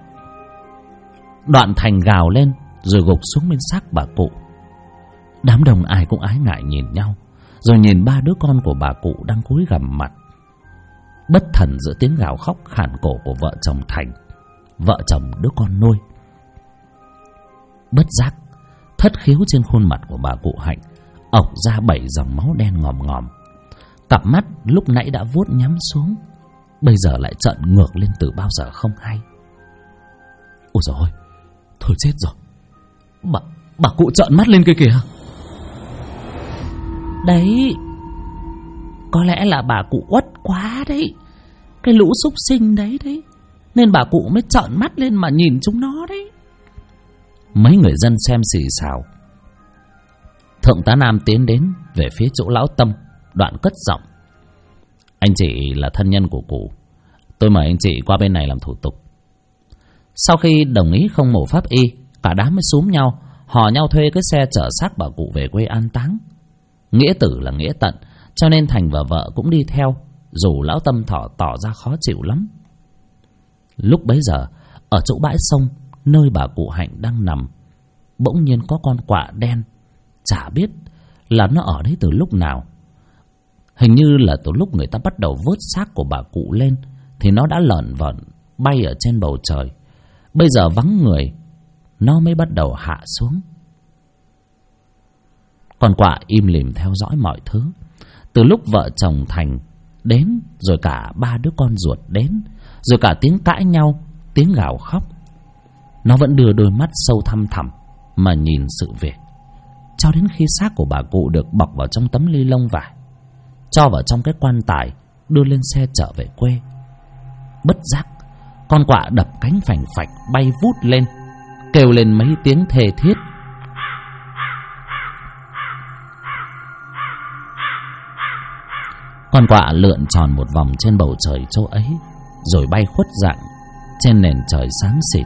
Đoạn Thành gào lên rồi gục xuống bên xác bà cụ. Đám đông ai cũng ái ngại nhìn nhau, rồi nhìn 3 đứa con của bà cụ đang cúi gằm mặt. Bất thần giữa tiếng gào khóc khản cổ của vợ chồng Thành, vợ chồng đứa con nuôi. Bất giác, thất khiếu trên khuôn mặt của bà cụ Hạnh ọc ra 7 dòng máu đen ngòm ngòm. Cặp mắt lúc nãy đã vuốt nhắm xuống, bây giờ lại trợn ngược lên từ bao giờ không hay. Ôi dồi ôi, thôi chết rồi. Bà cụ trợn mắt lên kia kìa. Đấy, có lẽ là bà cụ uất quá đấy, cái lũ súc sinh đấy nên bà cụ mới trợn mắt lên mà nhìn chúng nó đấy. Mấy người dân xem xì xào. Thượng tá Nam tiến đến về phía chỗ lão Tâm, đoạn cất giọng. Anh chị là thân nhân của cụ, tôi mời anh chị qua bên này làm thủ tục. Sau khi đồng ý không mổ pháp y, cả đám mới xúm nhau, hò nhau thuê cái xe chở xác bà cụ về quê an táng. Nghĩa tử là nghĩa tận, cho nên Thành và vợ cũng đi theo, dù lão Tâm tỏ ra khó chịu lắm. Lúc bấy giờ, ở chỗ bãi sông nơi bà cụ Hạnh đang nằm, bỗng nhiên có con quạ đen, chả biết là nó ở đấy từ lúc nào. Hình như là từ lúc người ta bắt đầu vớt xác của bà cụ lên thì nó đã lởn vởn bay ở trên bầu trời. Bây giờ vắng người, nó mới bắt đầu hạ xuống. Con quạ im lìm theo dõi mọi thứ. Từ lúc vợ chồng Thành đến, rồi cả 3 đứa con ruột đến, rồi cả tiếng cãi nhau, tiếng gào khóc, nó vẫn đưa đôi mắt sâu thăm thẳm mà nhìn sự việc, cho đến khi xác của bà cụ được bọc vào trong tấm ni lông vải, cho vào trong cái quan tài, đưa lên xe trở về quê. Bất giác, con quạ đập cánh phành phạch bay vút lên, kêu lên mấy tiếng thê thiết. Con quạ lượn tròn một vòng trên bầu trời chỗ ấy, rồi bay khuất dạng trên nền trời xám xịt.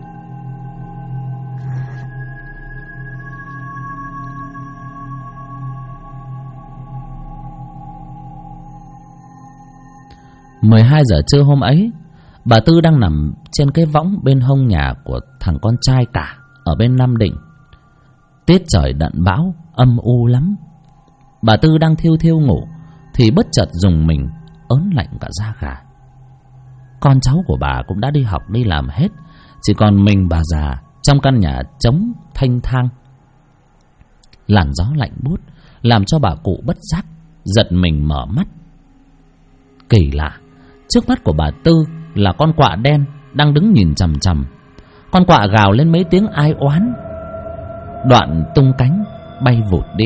Mười 12 giờ trưa hôm ấy, bà Tư đang nằm trên cái võng bên hông nhà của thằng con trai cả ở bên Nam Định. Tiết trời đận bão, âm u lắm. Bà Tư đang thiêu thiêu ngủ thì bất chợt dùng mình, ớn lạnh cả da gà. Con cháu của bà cũng đã đi học đi làm hết, chỉ còn mình bà già trong căn nhà trống thênh thang. Làn gió lạnh buốt làm cho bà cụ bất giác giật mình mở mắt. Kỳ lạ, trước mắt của bà Tư là con quạ đen đang đứng nhìn chằm chằm. Con quạ gào lên mấy tiếng ai oán, đoạn tung cánh bay vụt đi.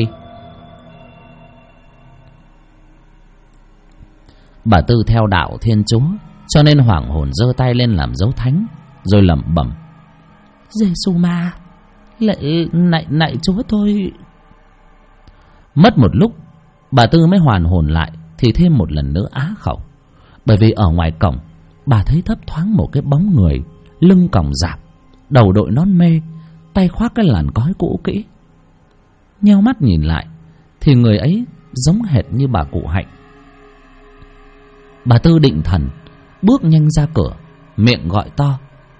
Bà Tư theo đạo Thiên Chúa, cho nên hoảng hồn giơ tay lên làm dấu thánh, rồi lẩm bẩm: Giê-xu ma, lạy Chúa tôi. Mất một lúc, bà Tư mới hoàn hồn lại thì thêm một lần nữa á khẩu, bởi vì ở ngoài cổng bà thấy thấp thoáng một cái bóng người, lưng còng rạp, đầu đội nón mê, tay khoác cái làn cói cũ kỹ. Nheo mắt nhìn lại thì người ấy giống hệt như bà cụ Hạnh. Bà Tư định thần, bước nhanh ra cửa, miệng gọi to: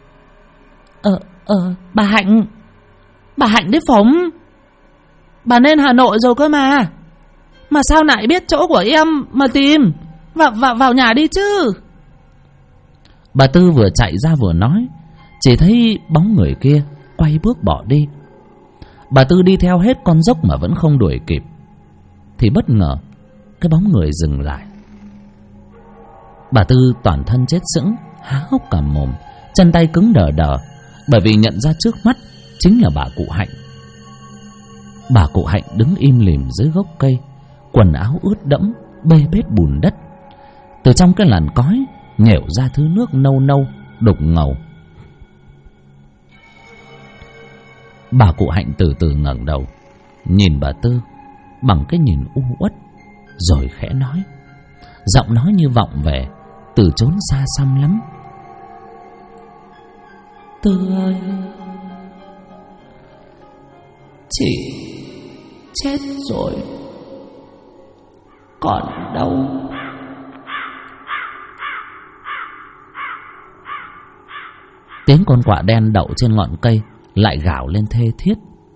Bà Hạnh đấy phóng. Bà lên Hà Nội rồi cơ mà sao lại biết chỗ của em mà tìm? Vào nhà đi chứ.
Bà Tư vừa chạy ra vừa nói, chỉ thấy bóng người kia quay bước bỏ đi. Bà Tư đi theo hết con dốc mà vẫn không đuổi kịp, thì bất ngờ cái bóng người dừng lại. Bà Tư toàn thân chết sững, há hốc cả mồm, chân tay cứng đờ đờ, bởi vì nhận ra trước mắt chính là bà cụ Hạnh. Bà cụ Hạnh đứng im lìm dưới gốc cây, quần áo ướt đẫm, bê bết bùn đất. Từ trong cái làn cói nhểu ra thứ nước nâu nâu đục ngầu. Bà cụ Hạnh từ từ ngẩng đầu nhìn bà Tư bằng cái nhìn u uất, rồi khẽ nói, giọng nói như vọng về từ chốn xa xăm lắm: Tư ơi, chị chết rồi, còn đâu. Tiếng con quạ đen đậu trên ngọn cây lại gào lên thê thiết.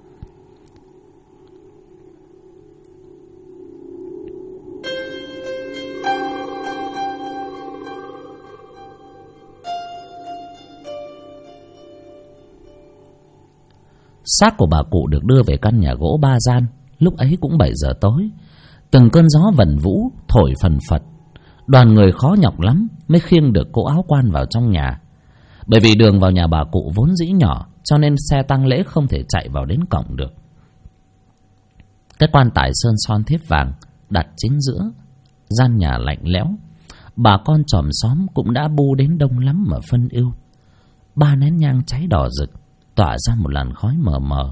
Xác của bà cụ được đưa về căn nhà gỗ ba gian. Lúc ấy cũng 7 giờ tối. Từng cơn gió vần vũ thổi phần phật. Đoàn người khó nhọc lắm mới khiêng được cô áo quan vào trong nhà. Bởi vì đường vào nhà bà cụ vốn dĩ nhỏ, cho nên xe tang lễ không thể chạy vào đến cổng được. Cái quan tài sơn son thiếp vàng đặt chính giữa gian nhà lạnh lẽo. Bà con chòm xóm cũng đã bu đến đông lắm mà phân ưu. 3 nén nhang cháy đỏ rực, tỏa ra một làn khói mờ mờ.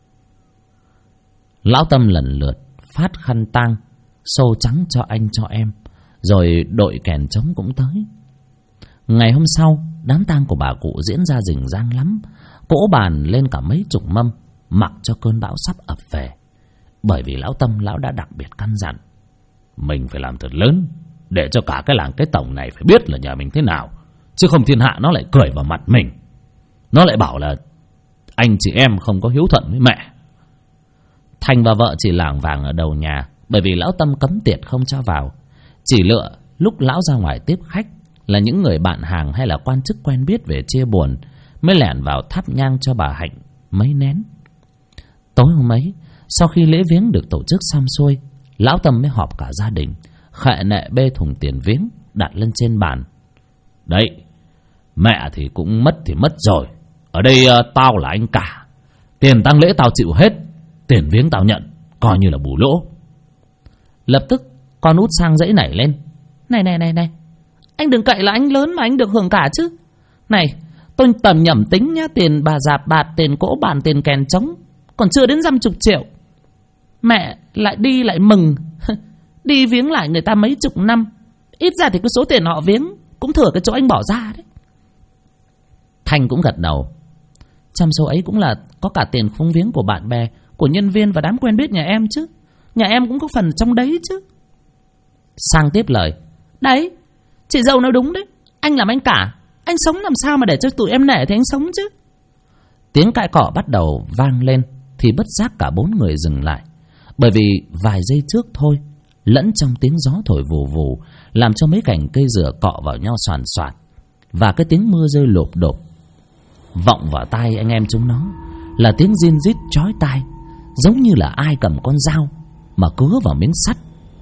Lão Tâm lần lượt phát khăn tang, xô trắng cho anh cho em, rồi đội kèn trống cũng tới. Ngày hôm sau, đám tang của bà cụ diễn ra rình rang lắm. Cỗ bàn lên cả mấy chục mâm, mặc cho cơn bão sắp ập về. Bởi vì lão Tâm, lão đã đặc biệt căn dặn: mình phải làm thật lớn, để cho cả cái làng cái tổng này phải biết là nhà mình thế nào, chứ không thiên hạ nó lại cười vào mặt mình. Nó lại bảo là anh chị em không có hiếu thuận với mẹ. Thành và vợ chỉ lảng vàng ở đầu nhà, bởi vì lão Tâm cấm tiệt không cho vào. Chỉ lựa lúc lão ra ngoài tiếp khách là những người bạn hàng hay là quan chức quen biết về chia buồn mới lẻn vào thắp nhang cho bà Hạnh mấy nén. Tối hôm ấy, sau khi lễ viếng được tổ chức xong xuôi, lão Tâm mới họp cả gia đình, khệ nệ bê thùng tiền viếng đặt lên trên bàn. Đấy, mẹ thì cũng mất thì mất rồi, ở đây tao là anh cả, tiền tang lễ tao chịu hết, tiền viếng tao nhận, coi như là bù lỗ. Lập tức con út sang dãy nảy lên: Này, anh đừng cậy là anh lớn mà anh được hưởng cả chứ. Này, tôi tầm nhẩm tính nhá, tiền bà dạp bạt, tiền cỗ bàn, tiền kèn trống còn chưa đến 50 triệu. Mẹ lại đi lại mừng đi viếng lại người ta mấy chục năm, ít ra thì cái số tiền họ viếng cũng thừa cái chỗ anh bỏ ra đấy. Thành cũng gật đầu: Trong số ấy cũng là có cả tiền phúng viếng của bạn bè, của nhân viên và đám quen biết nhà em chứ. Nhà em cũng có phần trong đấy chứ. Sang tiếp lời: Đấy, chị dâu nói đúng đấy, anh làm anh cả, anh sống làm sao mà để cho tụi em nể thì anh sống chứ. Tiếng cãi cọ bắt đầu vang lên thì bất giác cả bốn người dừng lại. Bởi vì vài giây trước thôi, lẫn trong tiếng gió thổi vù vù, làm cho mấy cành cây dừa cọ vào nhau xoàn xoạt, và cái tiếng mưa rơi lộp độp vọng vào tai anh em chúng nó là tiếng rin rít chói tai, giống như là ai cầm con dao mà cứa vào miếng sắt.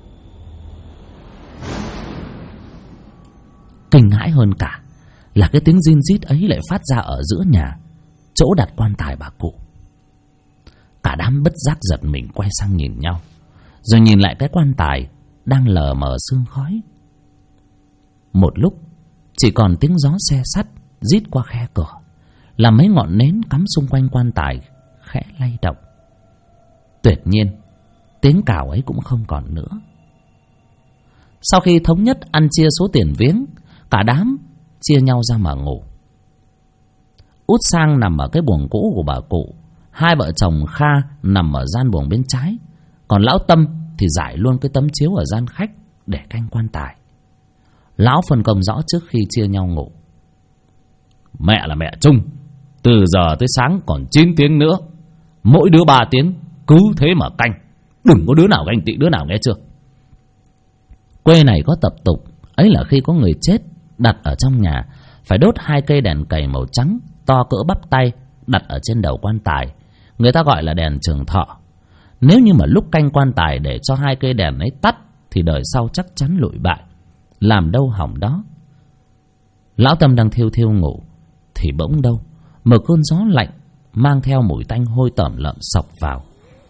Kinh hãi hơn cả là cái tiếng rin rít ấy lại phát ra ở giữa nhà, chỗ đặt quan tài bà cụ. Cả đám bất giác giật mình quay sang nhìn nhau, rồi nhìn lại cái quan tài đang lờ mờ sương khói. Một lúc chỉ còn tiếng gió xe sắt rít qua khe cửa, làm mấy ngọn nến cắm xung quanh quan tài khẽ lay động. Tuyệt nhiên tiếng cào ấy cũng không còn nữa. Sau khi thống nhất ăn chia số tiền viếng, cả đám chia nhau ra mà ngủ. Út Sang nằm ở cái buồng cũ của bà cụ, hai vợ chồng Kha nằm ở gian buồng bên trái, còn lão Tâm thì giải luôn cái tấm chiếu ở gian khách để canh quan tài. Lão phân công rõ trước khi chia nhau ngủ. Mẹ là mẹ chung, từ giờ tới sáng còn 9 tiếng nữa, mỗi đứa 3 tiếng, cứ thế mà canh, đừng có đứa nào ganh tị đứa nào, nghe chưa? Quê này có tập tục ấy là khi có người chết đặt ở trong nhà, phải đốt 2 cây đèn cầy màu trắng to cỡ bắp tay đặt ở trên đầu quan tài, người ta gọi là đèn trường thọ. Nếu như mà lúc canh quan tài để cho 2 cây đèn ấy tắt thì đời sau chắc chắn lụi bại, làm đâu hỏng đó. Lão Tâm đang thiêu thiêu ngủ thì bỗng đâu một cơn gió lạnh mang theo mùi tanh hôi tởm lợm xộc vào.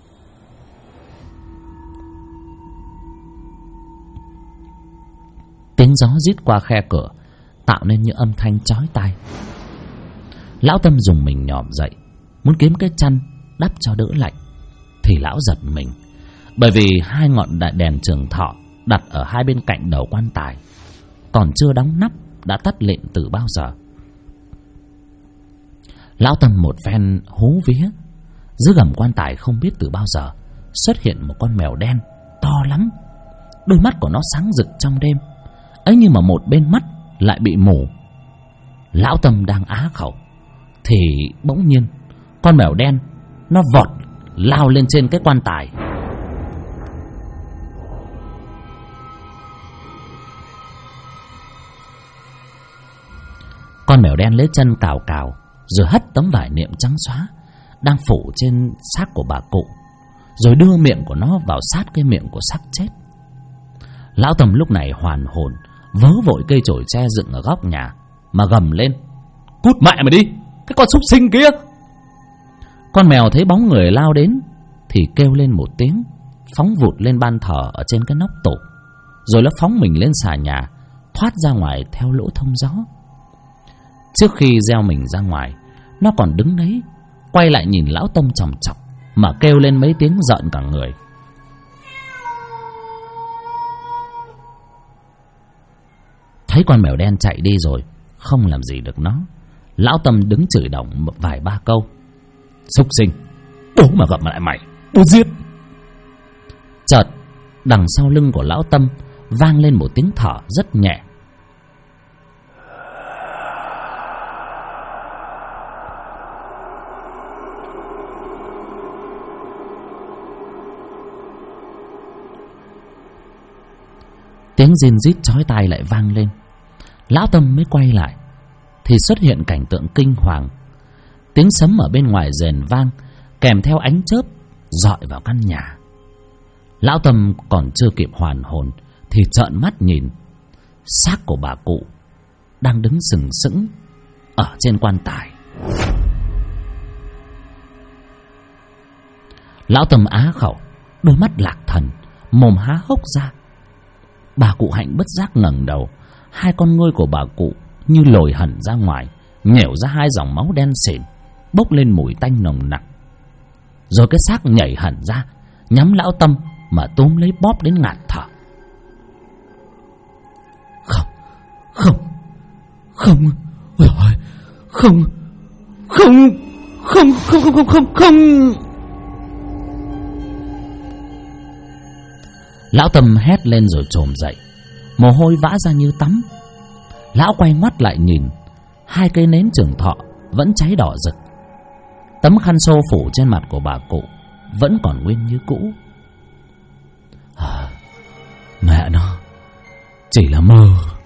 Tiếng gió rít qua khe cửa tạo nên những âm thanh chói tai. Lão Tâm dùng mình nhòm dậy, muốn kiếm cái chăn đắp cho đỡ lạnh, thì lão giật mình, bởi vì 2 ngọn đại đèn trường thọ đặt ở hai bên cạnh đầu quan tài còn chưa đóng nắp đã tắt lịm từ bao giờ. Lão Tâm một phen hú vía, dưới gầm quan tài không biết từ bao giờ xuất hiện một con mèo đen to lắm. Đôi mắt của nó sáng rực trong đêm ấy, nhưng mà một bên mắt lại bị mù. Lão Tâm đang á khẩu thì bỗng nhiên con mèo đen nó vọt lao lên trên cái quan tài. Con mèo đen lấy chân cào cào, rồi hất tấm vải niệm trắng xóa đang phủ trên xác của bà cụ, rồi đưa miệng của nó vào sát cái miệng của xác chết. Lão Tâm lúc này hoàn hồn, vớ vội cây chổi tre dựng ở góc nhà mà gầm lên: Cút mẹ mày đi, cái con súc sinh kia! Con mèo thấy bóng người lao đến thì kêu lên một tiếng, phóng vụt lên ban thờ ở trên cái nóc tủ, rồi nó phóng mình lên xà nhà, thoát ra ngoài theo lỗ thông gió. Trước khi gieo mình ra ngoài, nó còn đứng đấy quay lại nhìn Lão Tâm chòng chọc mà kêu lên mấy tiếng giận cả người. Thấy con mèo đen chạy đi rồi, không làm gì được nó, Lão Tâm đứng chửi đồng vài ba câu: Súc sinh, bố mà gặp lại mày, bố giết! Chợt đằng sau lưng của Lão Tâm vang lên một tiếng thở rất nhẹ. Tiếng rin rít chói tai lại vang lên. Lão Tâm mới quay lại thì xuất hiện cảnh tượng kinh hoàng. Tiếng sấm ở bên ngoài rền vang, kèm theo ánh chớp rọi vào căn nhà. Lão Tâm còn chưa kịp hoàn hồn thì trợn mắt nhìn, xác của bà cụ đang đứng sừng sững ở trên quan tài. Lão Tâm á khẩu, đôi mắt lạc thần, mồm há hốc ra. Bà cụ Hạnh bất giác ngẩng đầu, hai con ngươi của bà cụ như lồi hẳn ra ngoài, nhẻo ra hai dòng máu đen xỉn, bốc lên mùi tanh nồng nặc. Rồi cái xác nhảy hẳn ra, nhắm Lão Tâm mà túm lấy bóp đến ngạt thở. Không, không, không, ôi ơi, không, không, không, không, không, không, không, không. Lão Tâm hét lên rồi chồm dậy, mồ hôi vã ra như tắm. Lão quay ngoắt lại nhìn, hai cây nến trường thọ vẫn cháy đỏ rực. Tấm khăn xô phủ trên mặt của bà cụ vẫn còn nguyên như cũ. Mẹ nó, chỉ là mơ.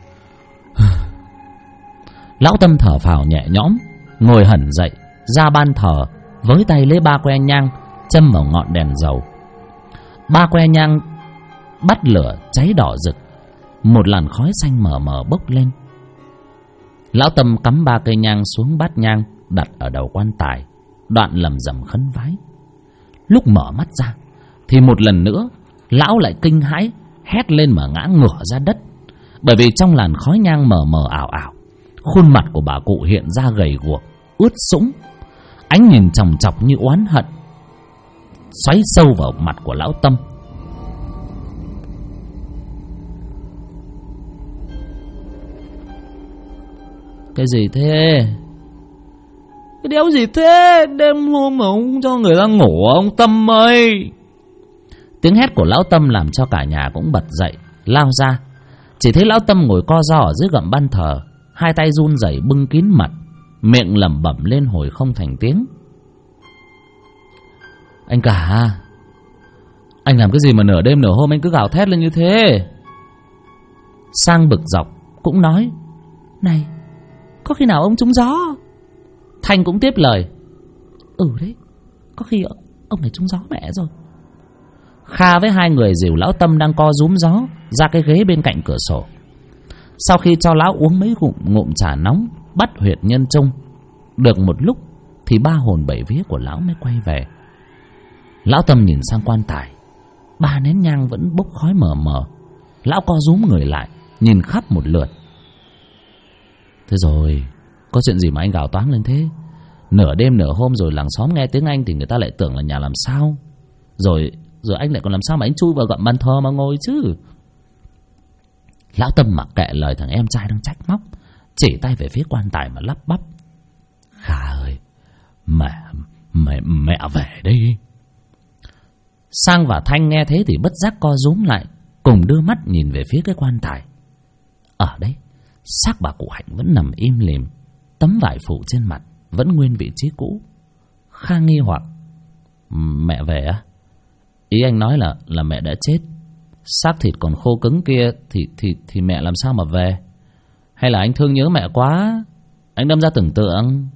Lão Tâm thở phào nhẹ nhõm, ngồi hẳn dậy, ra ban thờ, với tay lấy 3 que nhang châm vào ngọn đèn dầu. 3 que nhang bắt lửa cháy đỏ rực, một làn khói xanh mờ mờ bốc lên. Lão Tâm cắm 3 cây nhang xuống bát nhang đặt ở đầu quan tài, đoạn lầm rầm khấn vái. Lúc mở mắt ra thì một lần nữa lão lại kinh hãi hét lên mà ngã ngửa ra đất, bởi vì trong làn khói nhang mờ mờ ảo ảo, khuôn mặt của bà cụ hiện ra gầy guộc, ướt sũng, ánh nhìn chòng chọc như oán hận xoáy sâu vào mặt của lão Tâm. Cái gì thế?
Cái đéo gì thế? Đêm hôm mà ông cho người ta ngủ, ông Tâm ơi!
Tiếng hét của lão Tâm làm cho cả nhà cũng bật dậy, lao ra. Chỉ thấy lão Tâm ngồi co ro ở dưới gầm ban thờ, hai tay run rẩy bưng kín mặt, miệng lẩm bẩm lên hồi không thành tiếng. Anh cả, anh làm cái gì mà nửa đêm nửa hôm anh cứ gào thét lên như thế? Sang bực dọc cũng nói:
Này, có khi nào ông trúng gió?
Thanh cũng tiếp lời:
Đấy, có khi ông này trúng gió mẹ rồi.
Kha với hai người dìu lão Tâm đang co rúm gió ra cái ghế bên cạnh cửa sổ. Sau khi cho lão uống mấy ngụm trà nóng bắt huyệt nhân trung được một lúc thì 3 hồn 7 vía của lão mới quay về. Lão Tâm nhìn sang quan tài, 3 nén nhang vẫn bốc khói mờ mờ. Lão co rúm người lại, nhìn khắp một lượt. Thế rồi, có chuyện gì mà anh gào toáng lên thế? Nửa đêm nửa hôm rồi làng xóm nghe tiếng anh thì người ta lại tưởng là nhà làm sao. Rồi anh lại còn làm sao mà anh chui vào gầm ban thờ mà ngồi chứ? Lão Tâm mặc kệ lời thằng em trai đang trách móc, chỉ tay về phía quan tài mà lắp bắp: Kha ơi, mẹ về đi. Sang và Thanh nghe thế thì bất giác co rúm lại, cùng đưa mắt nhìn về phía cái quan tài. Ở đấy, xác bà cụ Hạnh vẫn nằm im lìm, tấm vải phủ trên mặt vẫn nguyên vị trí cũ. Kha nghi hoặc: Mẹ về á? Ý anh nói là mẹ đã chết, xác thịt còn khô cứng kia thì mẹ làm sao mà về? Hay là anh thương nhớ mẹ quá, anh đâm ra tưởng tượng?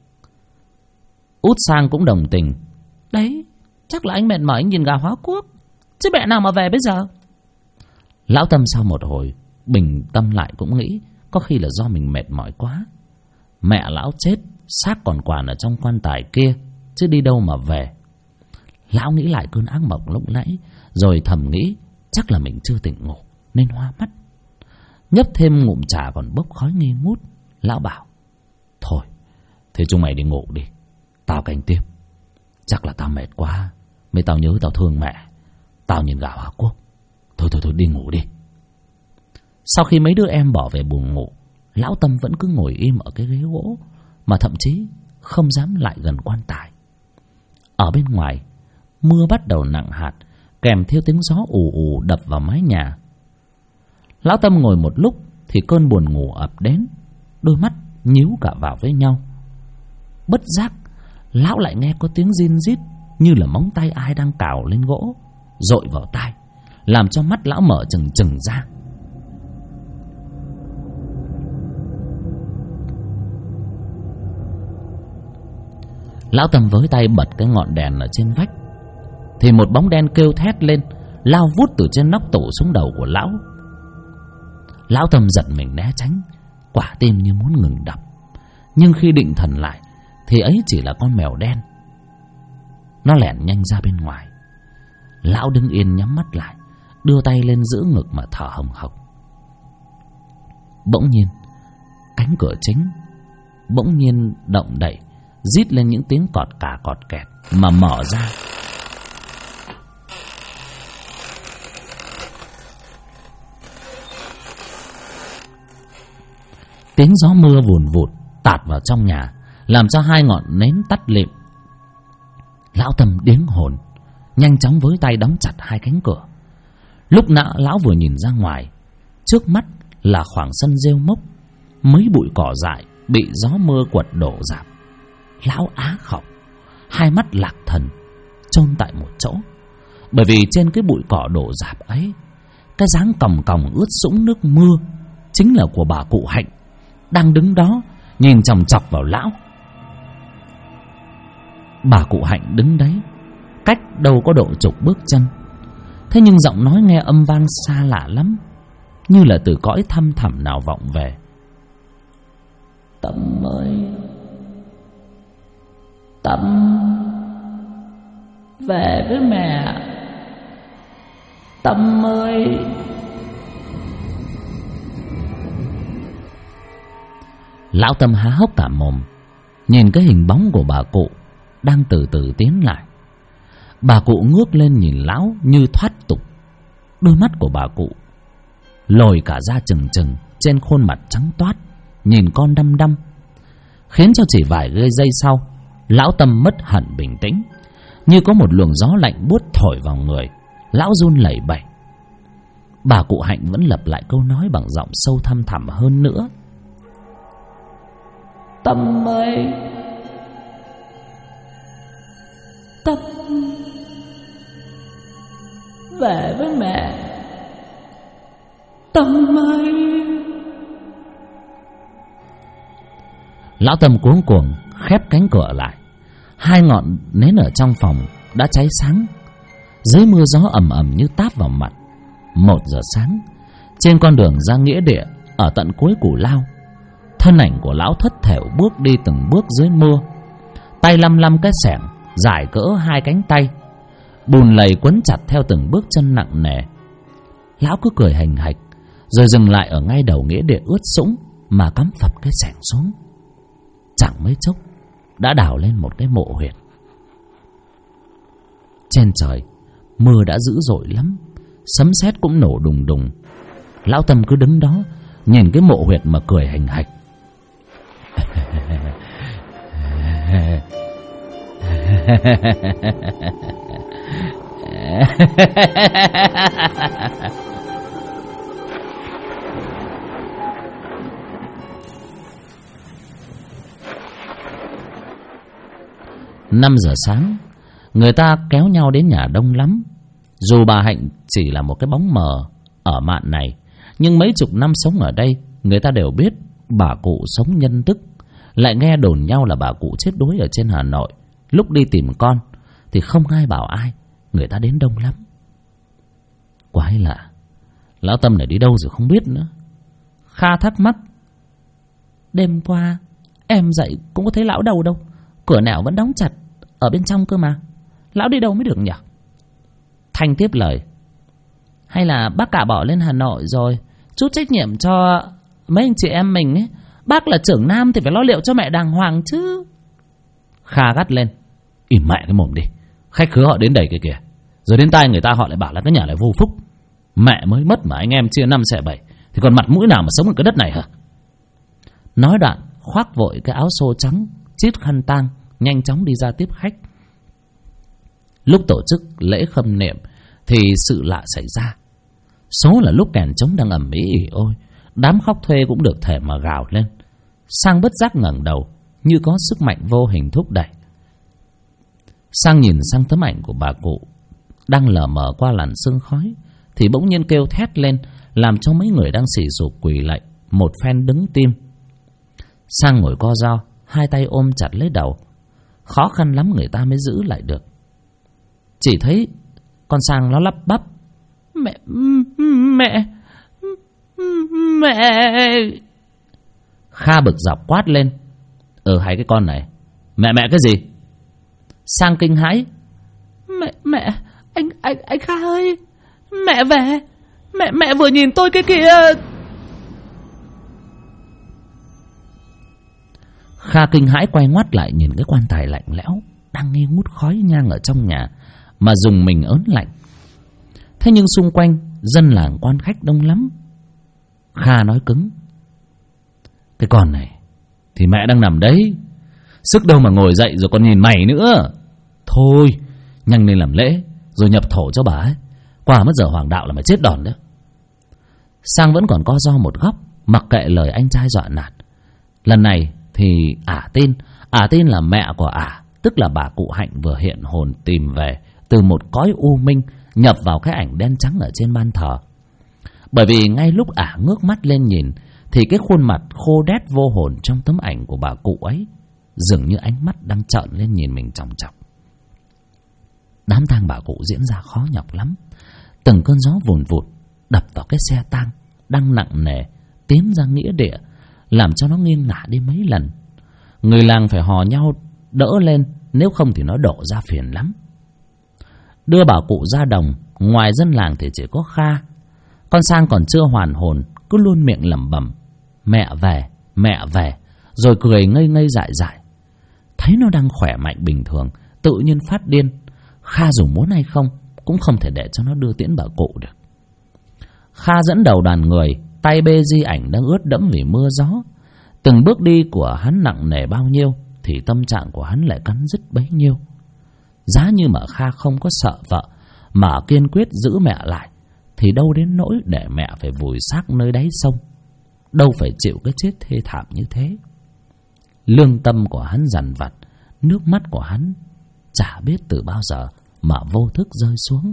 Út Sang cũng đồng tình:
Đấy, chắc là anh mệt mỏi anh nhìn gà hóa quốc, chứ mẹ nào mà về bây giờ?
Lão Tâm sau một hồi bình tâm lại cũng nghĩ có khi là do mình mệt mỏi quá. Mẹ lão chết, xác còn quản ở trong quan tài kia, chứ đi đâu mà về. Lão nghĩ lại cơn ác mộng lúc nãy, rồi thầm nghĩ chắc là mình chưa tỉnh ngủ nên hoa mắt. Nhấp thêm ngụm trà còn bốc khói nghi ngút, lão bảo: Thôi, thế chúng mày đi ngủ đi, tao canh tiếp. Chắc là tao mệt quá, mấy tao nhớ tao thương mẹ, tao nhìn gà hóa quốc. Thôi đi ngủ đi. Sau khi mấy đứa em bỏ về buồng ngủ, lão Tâm vẫn cứ ngồi im ở cái ghế gỗ, mà thậm chí không dám lại gần quan tài. Ở bên ngoài, mưa bắt đầu nặng hạt, kèm theo tiếng gió ù ù đập vào mái nhà. Lão Tâm ngồi một lúc thì cơn buồn ngủ ập đến, đôi mắt nhíu cả vào với nhau. Bất giác, lão lại nghe có tiếng rin rít như là móng tay ai đang cào lên gỗ, dội vào tai, làm cho mắt lão mở trừng trừng ra. Lão Tâm với tay bật cái ngọn đèn ở trên vách, thì một bóng đen kêu thét lên, lao vút từ trên nóc tủ xuống đầu của lão. Lão Tâm giật mình né tránh, quả tim như muốn ngừng đập. Nhưng khi định thần lại thì ấy chỉ là con mèo đen. Nó lẻn nhanh ra bên ngoài. Lão đứng yên nhắm mắt lại, đưa tay lên giữ ngực mà thở hồng hộc. Bỗng nhiên cánh cửa chính bỗng nhiên động đậy, rít lên những tiếng cọt cả cọt kẹt mà mở ra. Tiếng gió mưa vùn vụt tạt vào trong nhà, làm cho 2 ngọn nến tắt lịm. Lão Tâm điếng hồn, nhanh chóng với tay đóng chặt 2 cánh cửa. Lúc nãy lão vừa nhìn ra ngoài, trước mắt là khoảng sân rêu mốc, mấy bụi cỏ dại bị gió mưa quật đổ rạp. Lão á khóc, hai mắt lạc thần, chôn tại một chỗ. Bởi vì trên cái bụi cỏ đổ rạp ấy, cái dáng còng còng ướt sũng nước mưa chính là của bà cụ Hạnh, đang đứng đó nhìn chòng chọc vào lão. Bà cụ Hạnh đứng đấy cách đâu có độ chục bước chân, thế nhưng giọng nói nghe âm vang xa lạ lắm, như là từ cõi thăm thẳm nào vọng về. Tâm ơi, Tâm về với mẹ. Tâm ơi. Lão Tâm há hốc cả mồm, nhìn cái hình bóng của bà cụ đang từ từ tiến lại. Bà cụ ngước lên nhìn lão như thoát tục. Đôi mắt của bà cụ lồi cả ra trừng trừng, trên khuôn mặt trắng toát nhìn con đăm đăm, khiến cho chỉ vài giây sau, lão Tâm mất hẳn bình tĩnh, như có một luồng gió lạnh buốt thổi vào người. Lão run lẩy bẩy. Bà cụ Hạnh vẫn lặp lại câu nói bằng giọng sâu thăm thẳm hơn nữa. Tâm ơi, Tâm về với mẹ. Tâm ơi. Lão Tâm cuống cuồng khép cánh cửa lại. Hai ngọn nến ở trong phòng đã cháy sáng. Dưới mưa gió ầm ầm như táp vào mặt. 1 giờ sáng, trên con đường ra nghĩa địa ở tận cuối Cù Lao, thân ảnh của lão thất thểu bước đi từng bước dưới mưa, tay lăm lăm cái xẻng dài cỡ 2 cánh tay, bùn lầy quấn chặt theo từng bước chân nặng nề. Lão cứ cười hành hạch, rồi dừng lại ở ngay đầu nghĩa địa ướt sũng mà cắm phập cái xẻng xuống. Chẳng mấy chốc đã đào lên một cái mộ huyệt. Trên trời mưa đã dữ dội lắm, sấm sét cũng nổ đùng đùng. Lão Tâm cứ đứng đó nhìn cái mộ huyệt mà cười hành hạch. 5 giờ sáng, người ta kéo nhau đến nhà đông lắm. Dù bà Hạnh chỉ là một cái bóng mờ ở mạn này, nhưng mấy chục năm sống ở đây, người ta đều biết bà cụ sống nhân tức. Lại nghe đồn nhau là bà cụ chết đuối ở trên Hà Nội. Lúc đi tìm con thì không ai bảo ai, người ta đến đông lắm. Quái lạ, lão Tâm này đi đâu rồi không biết nữa. Kha thắc mắc. Đêm qua em dậy cũng có thấy lão đâu đâu, cửa nẻo vẫn đóng chặt ở bên trong cơ mà. Lão đi đâu mới được nhỉ? Thanh tiếp lời. Hay là bác cả bỏ lên Hà Nội rồi, chút trách nhiệm cho mấy anh chị em mình ấy. Bác là trưởng nam thì phải lo liệu cho mẹ đàng hoàng chứ. Kha gắt lên. Im mẹ cái mồm đi, khách khứa họ đến đầy kìa kìa, rồi đến tai người ta họ lại bảo là cái nhà lại vô phúc. Mẹ mới mất mà anh em chia 5 xẻ 7 thì còn mặt mũi nào mà sống ở cái đất này hả? Nói đoạn khoác vội cái áo xô trắng, chít khăn tang, nhanh chóng đi ra tiếp khách. Lúc tổ chức lễ khâm niệm thì sự lạ xảy ra. Số là lúc kèn trống đang ầm ĩ ỉ ôi, đám khóc thuê cũng được thể mà gào lên. Sang bất giác ngẩng đầu, như có sức mạnh vô hình thúc đẩy. Sang nhìn sang tấm ảnh của bà cụ đang lờ mờ qua làn sương khói, thì bỗng nhiên kêu thét lên, làm cho mấy người đang xì xụp quỳ lạy một phen đứng tim. Sang ngồi co ro, hai tay ôm chặt lấy đầu, khó khăn lắm người ta mới giữ lại được. Chỉ thấy con Sang nó lắp bắp. Mẹ. Kha bực dọc quát lên. Hai cái con này, mẹ cái gì? Sang kinh hãi. Mẹ, anh Kha ơi, mẹ về. Mẹ vừa nhìn tôi cái kìa. Kha kinh hãi quay ngoắt lại nhìn cái quan tài lạnh lẽo đang nghi ngút khói nhang ở trong nhà mà dùng mình ớn lạnh. Thế nhưng xung quanh dân làng quan khách đông lắm. Kha nói cứng. Cái con này thì mẹ đang nằm đấy, sức đâu mà ngồi dậy rồi còn nhìn mày nữa. Thôi nhanh lên làm lễ rồi nhập thổ cho bà ấy, qua mất giờ hoàng đạo là mày chết đòn đó. Sang vẫn còn co ro một góc, mặc kệ lời anh trai dọa nạt. Lần này thì ả tin là mẹ của ả, tức là bà cụ Hạnh vừa hiện hồn tìm về từ một cõi u minh, nhập vào cái ảnh đen trắng ở trên ban thờ. Bởi vì ngay lúc ả ngước mắt lên nhìn thì cái khuôn mặt khô đét vô hồn trong tấm ảnh của bà cụ ấy dường như ánh mắt đang trợn lên nhìn mình chòng chọc. Đám tang bà cụ diễn ra khó nhọc lắm. Từng cơn gió vùn vụt đập vào cái xe tang đang nặng nề tiến ra nghĩa địa, làm cho nó nghiêng ngả đi mấy lần. Người làng phải hò nhau đỡ lên, nếu không thì nó đổ ra phiền lắm. Đưa bà cụ ra đồng, ngoài dân làng thì chỉ có Kha. Con Sang còn chưa hoàn hồn, cứ luôn miệng lẩm bẩm mẹ về, rồi cười ngây ngây dại dại. Thấy nó đang khỏe mạnh bình thường, tự nhiên phát điên. Kha dù muốn hay không cũng không thể để cho nó đưa tiễn bà cụ được. Kha dẫn đầu đoàn người, tay bê di ảnh đang ướt đẫm vì mưa gió. Từng bước đi của hắn nặng nề bao nhiêu thì tâm trạng của hắn lại cắn rứt bấy nhiêu. Giá như mà Kha không có sợ vợ mà kiên quyết giữ mẹ lại thì đâu đến nỗi để mẹ phải vùi xác nơi đáy sông, đâu phải chịu cái chết thê thảm như thế. Lương tâm của hắn dằn vặt, nước mắt của hắn chả biết từ bao giờ mà vô thức rơi xuống.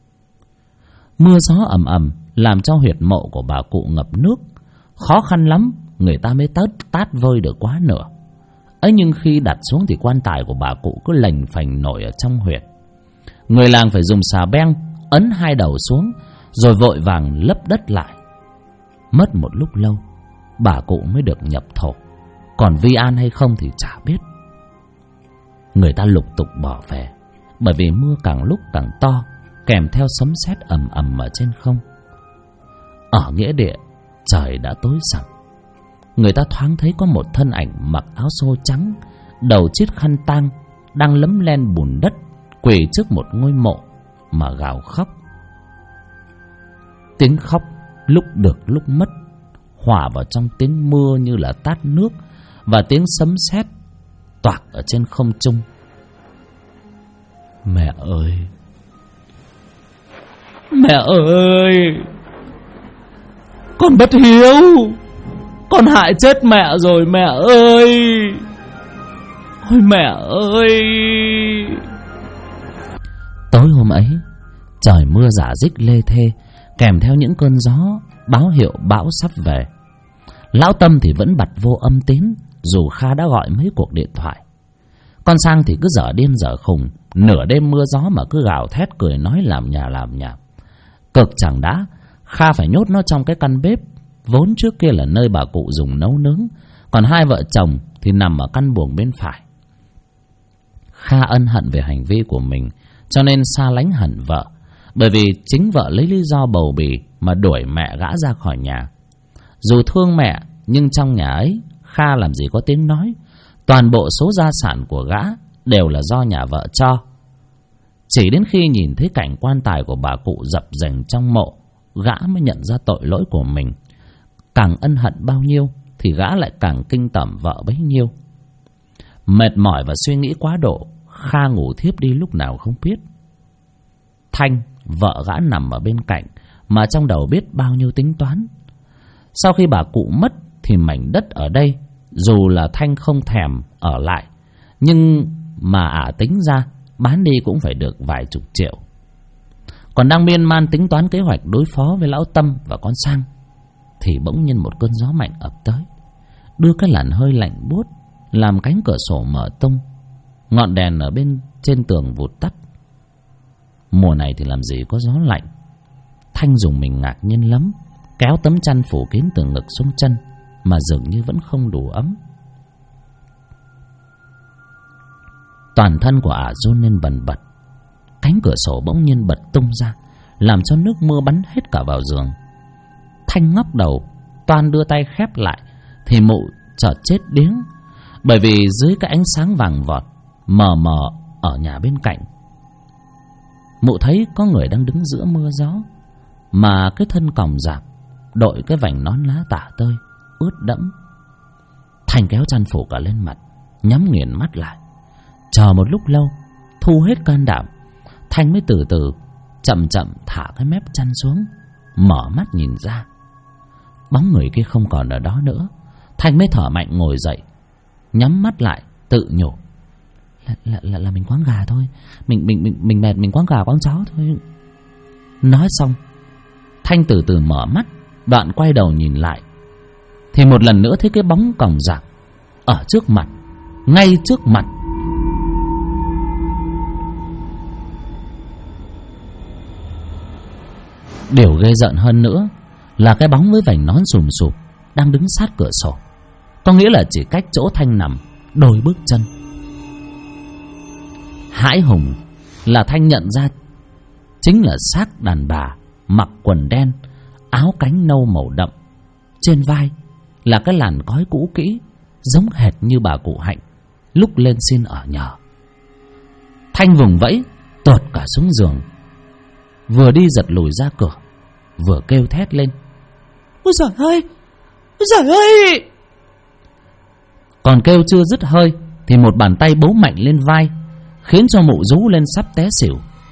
Mưa gió ầm ầm làm cho huyệt mộ của bà cụ ngập nước. Khó khăn lắm người ta mới tát vơi được quá nửa. Ấy nhưng khi đặt xuống thì quan tài của bà cụ cứ lềnh phềnh nổi ở trong huyệt. Người làng phải dùng xà beng ấn hai đầu xuống rồi vội vàng lấp đất lại. Mất một lúc lâu bà cụ mới được nhập thổ, còn vi an hay không thì chả biết. Người ta lục tục bỏ về, bởi vì mưa càng lúc càng to, kèm theo sấm sét ầm ầm ở trên không. Ở nghĩa địa trời đã tối sầm. Người ta thoáng thấy có một thân ảnh mặc áo xô trắng, đầu chiếc khăn tang, đang lấm len bùn đất, quỳ trước một ngôi mộ mà gào khóc. Tiếng khóc lúc được lúc mất, hòa vào trong tiếng mưa như là tát nước và tiếng sấm sét toạc ở trên không trung. Mẹ ơi, mẹ ơi, con bất hiếu, con hại chết mẹ rồi mẹ ơi, ôi mẹ ơi. Tối hôm ấy trời mưa rả rích lê thê, kèm theo những cơn gió báo hiệu bão sắp về. Lão Tâm thì vẫn bặt vô âm tín, dù Kha đã gọi mấy cuộc điện thoại. Con Sang thì cứ dở điên dở khùng, nửa đêm mưa gió mà cứ gào thét cười nói làm nhà. Cực chẳng đã, Kha phải nhốt nó trong cái căn bếp vốn trước kia là nơi bà cụ dùng nấu nướng, còn hai vợ chồng thì nằm ở căn buồng bên phải. Kha ân hận về hành vi của mình, cho nên xa lánh hẳn vợ, bởi vì chính vợ lấy lý do bầu bì mà đuổi mẹ gã ra khỏi nhà. Dù thương mẹ, nhưng trong nhà ấy Kha làm gì có tiếng nói. Toàn bộ số gia sản của gã đều là do nhà vợ cho. Chỉ đến khi nhìn thấy cảnh quan tài của bà cụ dập dềnh trong mộ, gã mới nhận ra tội lỗi của mình. Càng ân hận bao nhiêu thì gã lại càng kinh tởm vợ bấy nhiêu. Mệt mỏi và suy nghĩ quá độ, Kha ngủ thiếp đi lúc nào không biết. Thanh, vợ gã nằm ở bên cạnh mà trong đầu biết bao nhiêu tính toán. Sau khi bà cụ mất thì mảnh đất ở đây, dù là Thanh không thèm ở lại, nhưng mà ả tính ra bán đi cũng phải được vài chục triệu. Còn đang miên man tính toán kế hoạch đối phó với lão Tâm và con Sang thì bỗng nhiên một cơn gió mạnh ập tới, đưa cái làn hơi lạnh buốt, làm cánh cửa sổ mở tung, ngọn đèn ở bên trên tường vụt tắt. Mùa này thì làm gì có gió lạnh. Thanh dùng mình ngạc nhiên lắm, kéo tấm chăn phủ kín từ ngực xuống chân mà dường như vẫn không đủ ấm. Toàn thân của ả run lên bần bật. Cánh cửa sổ bỗng nhiên bật tung ra, làm cho nước mưa bắn hết cả vào giường. Thanh ngóc đầu, toan đưa tay khép lại thì mụ chợt chết điếng, bởi vì dưới cái ánh sáng vàng vọt mờ mờ ở nhà bên cạnh, mụ thấy có người đang đứng giữa mưa gió, mà cái thân còng rạp, đội cái vành nón lá tả tơi ướt đẫm. Thanh kéo chăn phủ cả lên mặt, nhắm nghiền mắt lại. Chờ một lúc lâu, thu hết can đảm, Thanh mới từ từ chậm chậm thả cái mép chăn xuống, mở mắt nhìn ra. Bóng người kia không còn ở đó nữa. Thanh mới thở mạnh ngồi dậy, nhắm mắt lại tự nhủ: Là mình quáng gà thôi. Mình mệt, mình quáng gà quáng chó thôi. Nói xong, Thanh từ từ mở mắt, đoạn quay đầu nhìn lại, thì một lần nữa thấy cái bóng còng rạc ở trước mặt, ngay trước mặt. Điều ghê rợn hơn nữa là cái bóng với vành nón sùm sụp đang đứng sát cửa sổ, có nghĩa là chỉ cách chỗ Thanh nằm đôi bước chân. Hãi hùng là Thanh nhận ra chính là xác đàn bà mặc quần đen, áo cánh nâu màu đậm, trên vai là cái làn cói cũ kỹ giống hệt như bà cụ Hạnh lúc lên xin ở nhờ. Thanh vùng vẫy tuột cả xuống giường, vừa đi giật lùi ra cửa, vừa kêu thét lên:
Ôi giời ơi! Ôi giời ơi!
Còn kêu chưa dứt hơi thì một bàn tay bấu mạnh lên vai, khiến cho mụ rú lên sắp té xỉu.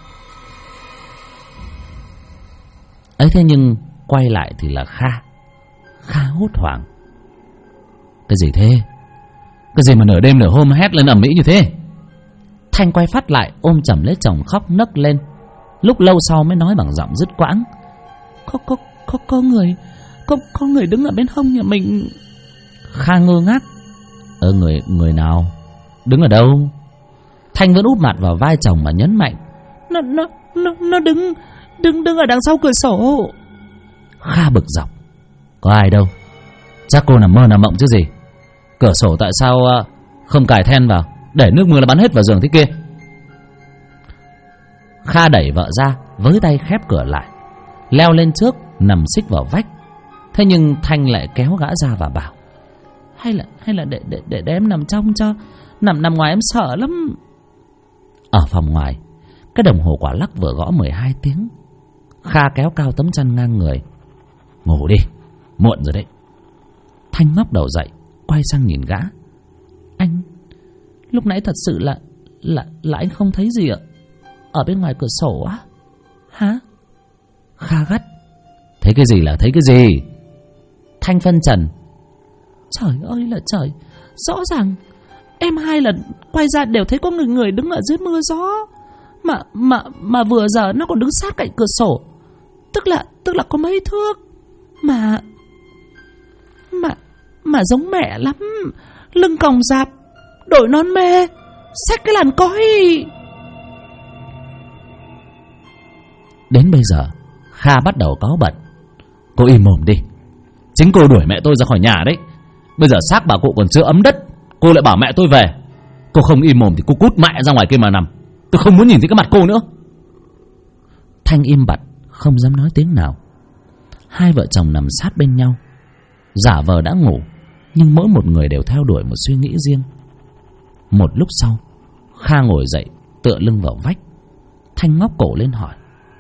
Ấy thế nhưng quay lại thì là Kha hốt hoảng. Cái gì thế? Cái gì mà nửa đêm nửa hôm hét lên ầm ĩ như thế? Thanh quay phát lại ôm chầm lấy chồng khóc nấc lên. Lúc lâu sau mới nói bằng giọng dứt quãng: Có người đứng ở bên hông nhà mình. Kha ngơ ngác: Người nào? Đứng ở đâu? Thanh vẫn úp mặt vào vai chồng mà nhấn mạnh:
Nó đứng ở đằng sau cửa sổ.
Kha bực dọc: Có ai đâu, chắc cô nằm mơ nằm mộng chứ gì. Cửa sổ tại sao không cài then vào, để nước mưa là bắn hết vào giường thế kia? Kha đẩy vợ ra, với tay khép cửa lại, leo lên trước nằm xích vào vách. Thế nhưng Thanh lại kéo gã ra và bảo:
Hay là để em nằm trong cho. Nằm ngoài em sợ lắm.
Ở phòng ngoài, cái đồng hồ quả lắc vừa gõ 12 tiếng. Kha kéo cao tấm chăn ngang người: Ngủ đi, muộn rồi đấy. Thanh ngóc đầu dậy, quay sang nhìn gã:
Anh, lúc nãy thật sự là anh không thấy gì ạ? Ở bên ngoài cửa sổ á? Hả?
Kha gắt: Thấy cái gì là thấy cái gì? Thanh phân trần:
Trời ơi là trời, rõ ràng em 2 lần quay ra đều thấy có người đứng ở dưới mưa gió. Mà vừa giờ nó còn đứng sát cạnh cửa sổ. Tức là có mấy thước. Mà giống mẹ lắm. Lưng còng rạp, đội nón mê, xách cái làn cói.
Đến bây giờ Kha bắt đầu cáu bẩn: Cô im mồm đi. Chính cô đuổi mẹ tôi ra khỏi nhà đấy. Bây giờ xác bà cụ còn chưa ấm đất, cô lại bảo mẹ tôi về. Cô không im mồm thì cô cút mẹ ra ngoài kia mà nằm. Tôi không muốn nhìn thấy cái mặt cô nữa. Thanh im bặt, không dám nói tiếng nào. Hai vợ chồng nằm sát bên nhau, giả vờ đã ngủ, nhưng mỗi một người đều theo đuổi một suy nghĩ riêng. Một lúc sau, Kha ngồi dậy, tựa lưng vào vách. Thanh ngóc cổ lên hỏi: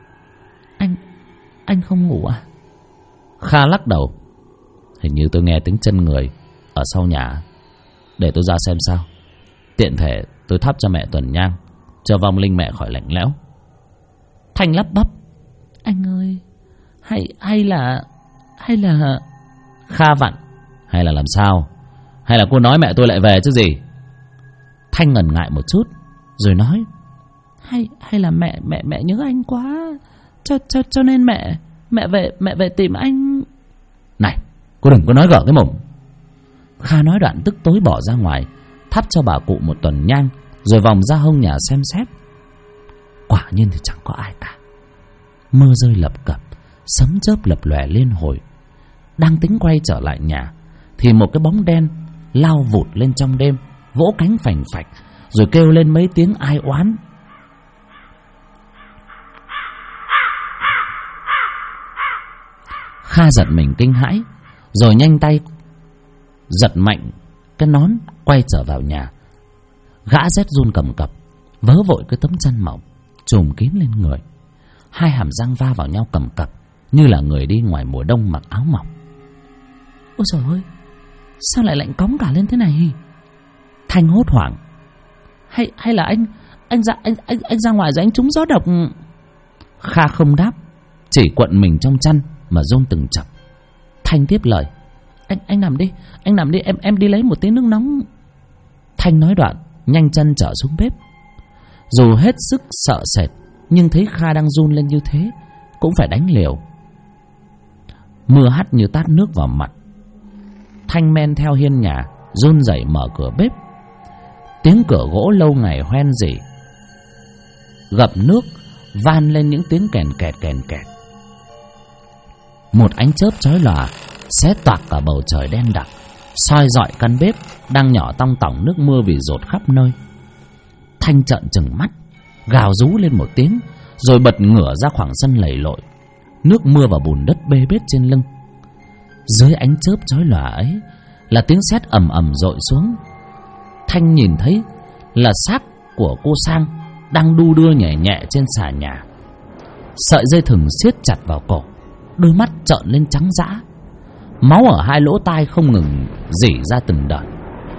Anh không ngủ à?
Kha lắc đầu: Hình như tôi nghe tiếng chân người ở sau nhà. Để tôi ra xem sao. Tiện thể tôi thắp cho mẹ tuần nhang, cho vong linh mẹ khỏi lạnh lẽo.
Thanh lắp bắp: Anh ơi, hay là
Kha vặn: Hay là làm sao? Hay là cô nói mẹ tôi lại về chứ gì? Thanh ngần ngại một chút rồi nói:
Hay là mẹ nhớ anh quá, cho nên mẹ về tìm anh.
Này, cô đừng có nói gở cái mồm. Kha nói đoạn tức tối bỏ ra ngoài, thắp cho bà cụ một tuần nhang, rồi vòng ra hông nhà xem xét. Quả nhiên thì chẳng có ai cả. Mưa rơi lập cập, sấm chớp lập lòe liên hồi. Đang tính quay trở lại nhà thì một cái bóng đen lao vụt lên trong đêm, vỗ cánh phành phạch, rồi kêu lên mấy tiếng ai oán. Kha giật mình kinh hãi, rồi nhanh tay giật mạnh cái nón, quay trở vào nhà. Gã rét run cầm cập, vớ vội cái tấm chăn mỏng trùm kín lên người. Hai hàm răng va vào nhau cầm cập, như là người đi ngoài mùa đông mặc áo mỏng.
Ôi trời ơi, sao lại lạnh cóng cả lên thế này?
Thanh hốt hoảng:
Hay là anh ra ngoài rồi anh trúng gió độc?
Kha không đáp, chỉ quận mình trong chăn mà run từng chập. Thanh tiếp lời:
Anh nằm đi, em đi lấy một tí nước nóng.
Thanh nói đoạn nhanh chân trở xuống bếp. Dù hết sức sợ sệt, nhưng thấy Kha đang run lên như thế cũng phải đánh liều. Mưa hắt như tát nước vào mặt. Thanh men theo hiên nhà, run rẩy mở cửa bếp. Tiếng cửa gỗ lâu ngày hoen rỉ gập nước van lên những tiếng kèn kẹt kèn kẹt. Một ánh chớp chói lòa xé toạc cả bầu trời đen đặc, soi rọi căn bếp đang nhỏ tong tỏng nước mưa vì dột khắp nơi. Thanh trợn trừng mắt, gào rú lên một tiếng, rồi bật ngửa ra khoảng sân lầy lội. Nước mưa và bùn đất bê bết trên lưng. Dưới ánh chớp chói lòa ấy là tiếng sét ầm ầm dội xuống. Thanh nhìn thấy là xác của cô Sang đang đu đưa nhẹ nhẹ trên xà nhà. Sợi dây thừng siết chặt vào cổ, đôi mắt trợn lên trắng dã. Máu ở hai lỗ tai không ngừng rỉ ra từng đợt.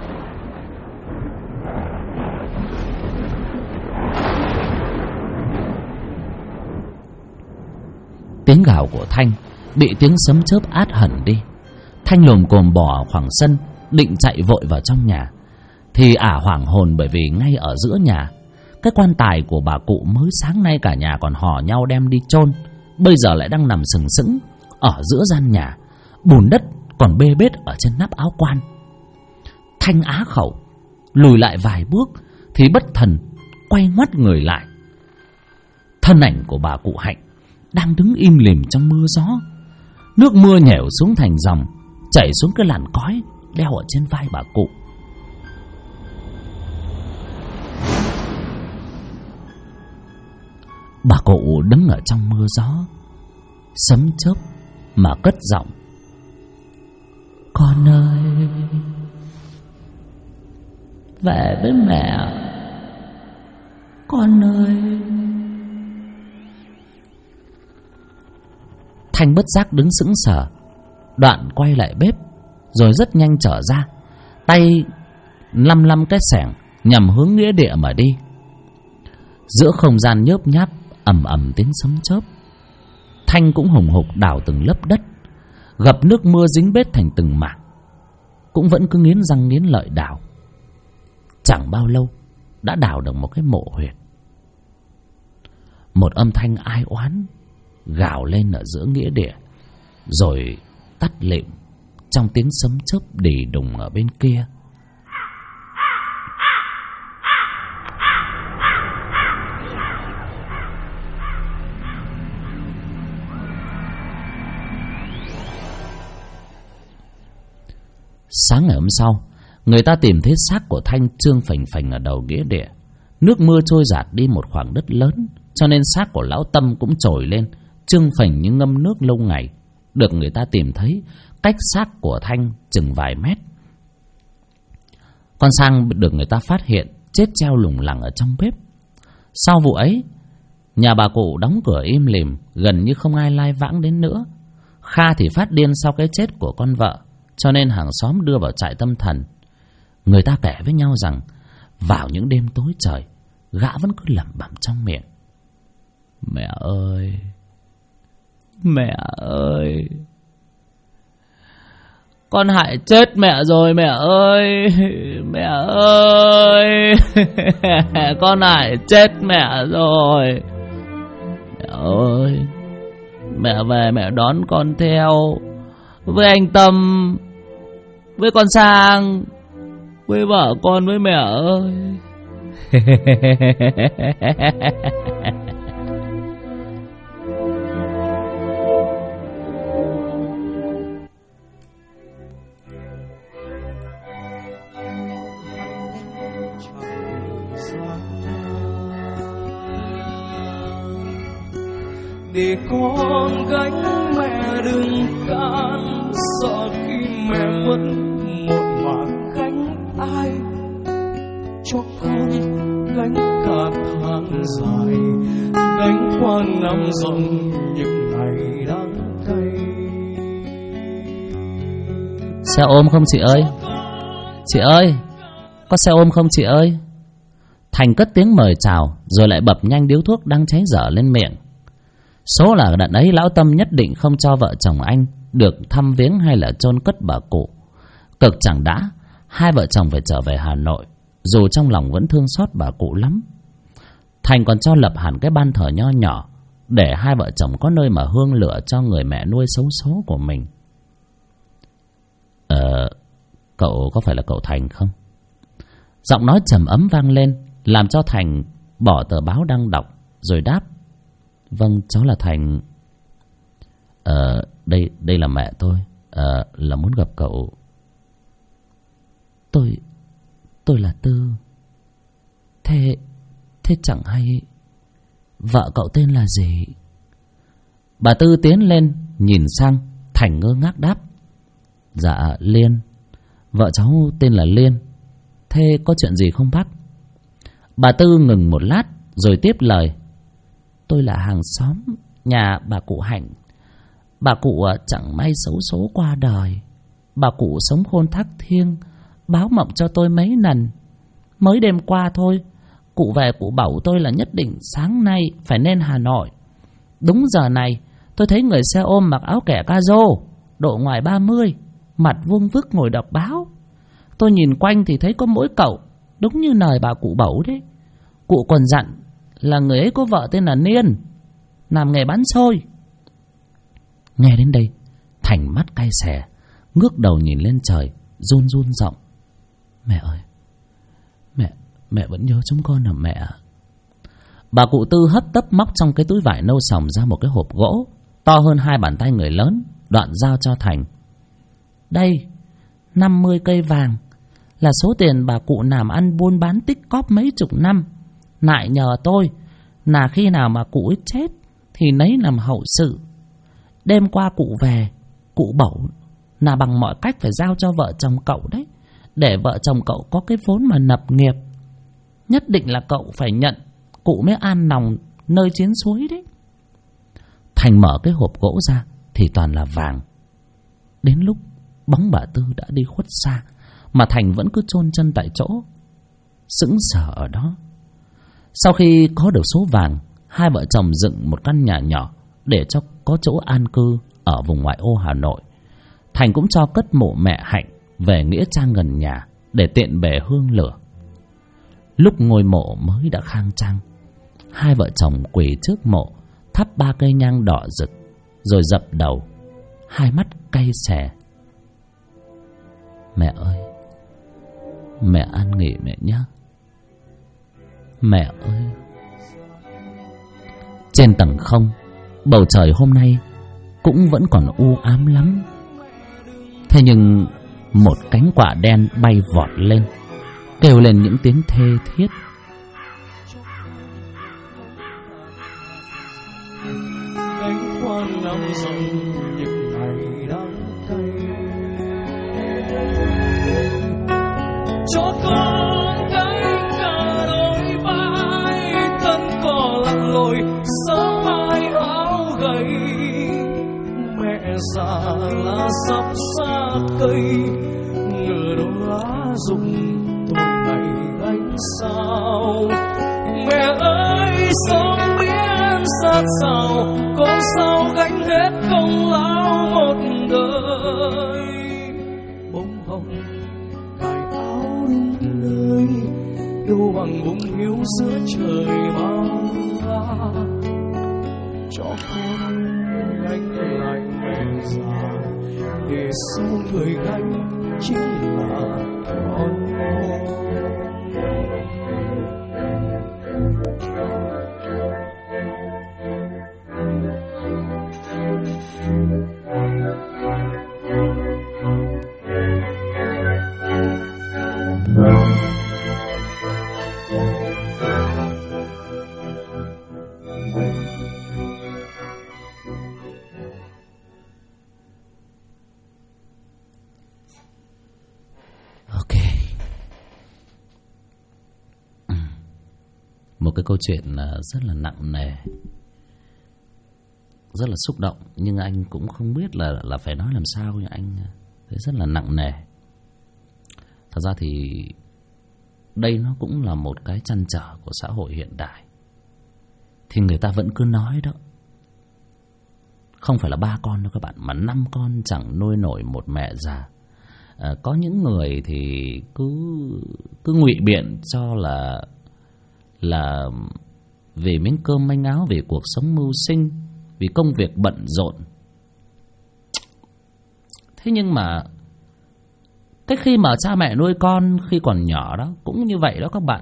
Tiếng gào của Thanh bị tiếng sấm chớp át hẳn đi. Thanh lồm cồm bò khoảng sân, định chạy vội vào trong nhà, thì ả hoảng hồn bởi vì ngay ở giữa nhà, cái quan tài của bà cụ mới sáng nay cả nhà còn hò nhau đem đi chôn, bây giờ lại đang nằm sừng sững ở giữa gian nhà, bùn đất còn bê bết ở trên nắp áo quan. Thanh á khẩu, lùi lại vài bước thì bất thần quay ngoắt người lại. Thân ảnh của bà cụ Hạnh đang đứng im lìm trong mưa gió. Nước mưa nhèo xuống thành dòng, chảy xuống cái làn cói đeo ở trên vai bà cụ. Bà cụ đứng ở trong mưa gió, sấm chớp mà cất giọng: "Con ơi, về với mẹ. Con ơi." Thanh bất giác đứng sững sờ, đoạn quay lại bếp, rồi rất nhanh trở ra, tay lăm lăm cái xẻng nhằm hướng nghĩa địa mà đi. Giữa không gian nhớp nháp ầm ầm tiếng sấm chớp, Thanh cũng hùng hục đào từng lớp đất, gập nước mưa dính bết thành từng mảng, cũng vẫn cứ nghiến răng nghiến lợi đào. Chẳng bao lâu đã đào được một cái mộ huyệt. Một âm thanh ai oán gào lên ở giữa nghĩa địa, rồi tắt lịm trong tiếng sấm chớp đì đùng ở bên kia. Sáng ngày hôm sau, người ta tìm thấy xác của Thanh trương phành phành ở đầu nghĩa địa. Nước mưa trôi dạt đi một khoảng đất lớn, cho nên xác của lão Tâm cũng trồi lên, trương phành như ngâm nước lâu ngày. Được người ta tìm thấy cách xác của Thanh chừng vài mét. Con Sang được người ta phát hiện chết treo lủng lẳng ở trong bếp. Sau vụ ấy, nhà bà cụ đóng cửa im lìm, gần như không ai lai vãng đến nữa. Kha thì phát điên sau cái chết của con vợ, cho nên hàng xóm đưa vào trại tâm thần. Người ta kể với nhau rằng vào những đêm tối trời, gã vẫn cứ lẩm bẩm trong miệng: "Mẹ ơi, mẹ ơi, con Hại chết mẹ rồi mẹ ơi, mẹ ơi, con Hại chết mẹ rồi. Mẹ ơi, mẹ về mẹ đón con theo, với anh Tâm, với con Sang, với vợ con, với mẹ ơi."
Để con gánh mẹ đừng can, sợ khi mẹ mất một mà gánh ai, cho con gánh cả tháng dài, gánh qua năm rộng những ngày đắng cay.
Xe ôm không chị ơi? Chị ơi, có xe ôm không chị ơi? Thành cất tiếng mời chào, rồi lại bập nhanh điếu thuốc đang cháy dở lên miệng. Số là đợt ấy lão Tâm nhất định không cho vợ chồng anh được thăm viếng hay là chôn cất bà cụ. Cực chẳng đã, hai vợ chồng phải trở về Hà Nội, dù trong lòng vẫn thương xót bà cụ lắm. Thành còn cho lập hẳn cái ban thờ nho nhỏ để hai vợ chồng có nơi mà hương lửa cho người mẹ nuôi xấu số của mình. Cậu có phải là cậu Thành không? Giọng nói trầm ấm vang lên, làm cho Thành bỏ tờ báo đang đọc rồi đáp: Vâng, cháu là Thành. Đây là mẹ tôi, là muốn gặp cậu. Tôi là Tư. Thế chẳng hay vợ cậu tên là gì? Bà Tư tiến lên nhìn sang Thành ngơ ngác đáp: Dạ Liên, vợ cháu tên là Liên. Thế có chuyện gì không bác? Bà Tư ngừng một lát rồi tiếp lời: Tôi là hàng xóm nhà bà cụ Hạnh. Bà cụ chẳng may xấu số qua đời. Bà cụ sống khôn thác thiêng, báo mộng cho tôi mấy lần. Mới đêm qua thôi, cụ về cụ bảo tôi là nhất định sáng nay phải lên Hà Nội. Đúng giờ này tôi thấy người xe ôm mặc áo kẻ ca rô, độ ngoài 30, mặt vuông vức ngồi đọc báo. Tôi nhìn quanh thì thấy có mỗi cậu, đúng như lời bà cụ bảo đấy. Cụ còn dặn là người ấy có vợ tên là Niên, làm nghề bán xôi. Nghe đến đây, Thành mắt cay xè, ngước đầu nhìn lên trời, run run giọng: Mẹ ơi, mẹ vẫn nhớ chúng con hả mẹ? Bà cụ Tư hấp tấp móc trong cái túi vải nâu sòng ra một cái hộp gỗ to hơn 2 bàn tay người lớn, đoạn giao cho Thành. Đây, 50 cây vàng là số tiền bà cụ làm ăn buôn bán tích cóp mấy chục năm, lại nhờ tôi là khi nào mà cụ ấy chết thì nấy làm hậu sự. Đêm qua cụ về, cụ bảo là bằng mọi cách phải giao cho vợ chồng cậu đấy, để vợ chồng cậu có cái vốn mà lập nghiệp. Nhất định là cậu phải nhận, cụ mới an lòng nơi chiến suối đấy. Thành mở cái hộp gỗ ra thì toàn là vàng. Đến lúc bóng bà Tư đã đi khuất xa mà Thành vẫn cứ chôn chân tại chỗ, sững sờ ở đó. Sau khi có được số vàng, hai vợ chồng dựng một căn nhà nhỏ để cho có chỗ an cư ở vùng ngoại ô Hà Nội. Thành cũng cho cất mộ mẹ Hạnh về nghĩa trang gần nhà để tiện bề hương lửa. Lúc ngôi mộ mới đã khang trang, hai vợ chồng quỳ trước mộ thắp 3 cây nhang đỏ rực, rồi dập đầu, hai mắt cay xè. Mẹ ơi, mẹ an nghỉ mẹ nhé. Mẹ ơi. Trên tầng không, bầu trời hôm nay cũng vẫn còn u ám lắm. Thế nhưng một cánh quạ đen bay vọt lên, kêu lên những tiếng thê thiết.
Cánh khoan năm rộng những ngày đắng cay, cho con gánh cả đôi vai, thân cỏ lặn lội sớm mai áo gầy. Mẹ già là sắp xa cây, ngờ đâu lá rụng tuổi này gánh sao. Mẹ ơi sống biết sát sao, con sao gánh hết công lao một đời. Bông hồng cài áo đúng nơi, yêu bằng bụng hiếu giữa trời bao la. Cho con gánh lại mẹ già, để sau người gánh chính là con.
Một cái câu chuyện rất là nặng nề, rất là xúc động, nhưng anh cũng không biết là phải nói làm sao, nhưng anh thấy rất là nặng nề. Thật ra thì đây nó cũng là một cái trăn trở của xã hội hiện đại. Thì người ta vẫn cứ nói đó, không phải là 3 con đâu các bạn, mà 5 con chẳng nuôi nổi một mẹ già. có những người thì cứ ngụy biện cho là vì miếng cơm manh áo, vì cuộc sống mưu sinh, vì công việc bận rộn. Thế nhưng mà cái khi mà cha mẹ nuôi con khi còn nhỏ đó cũng như vậy đó các bạn.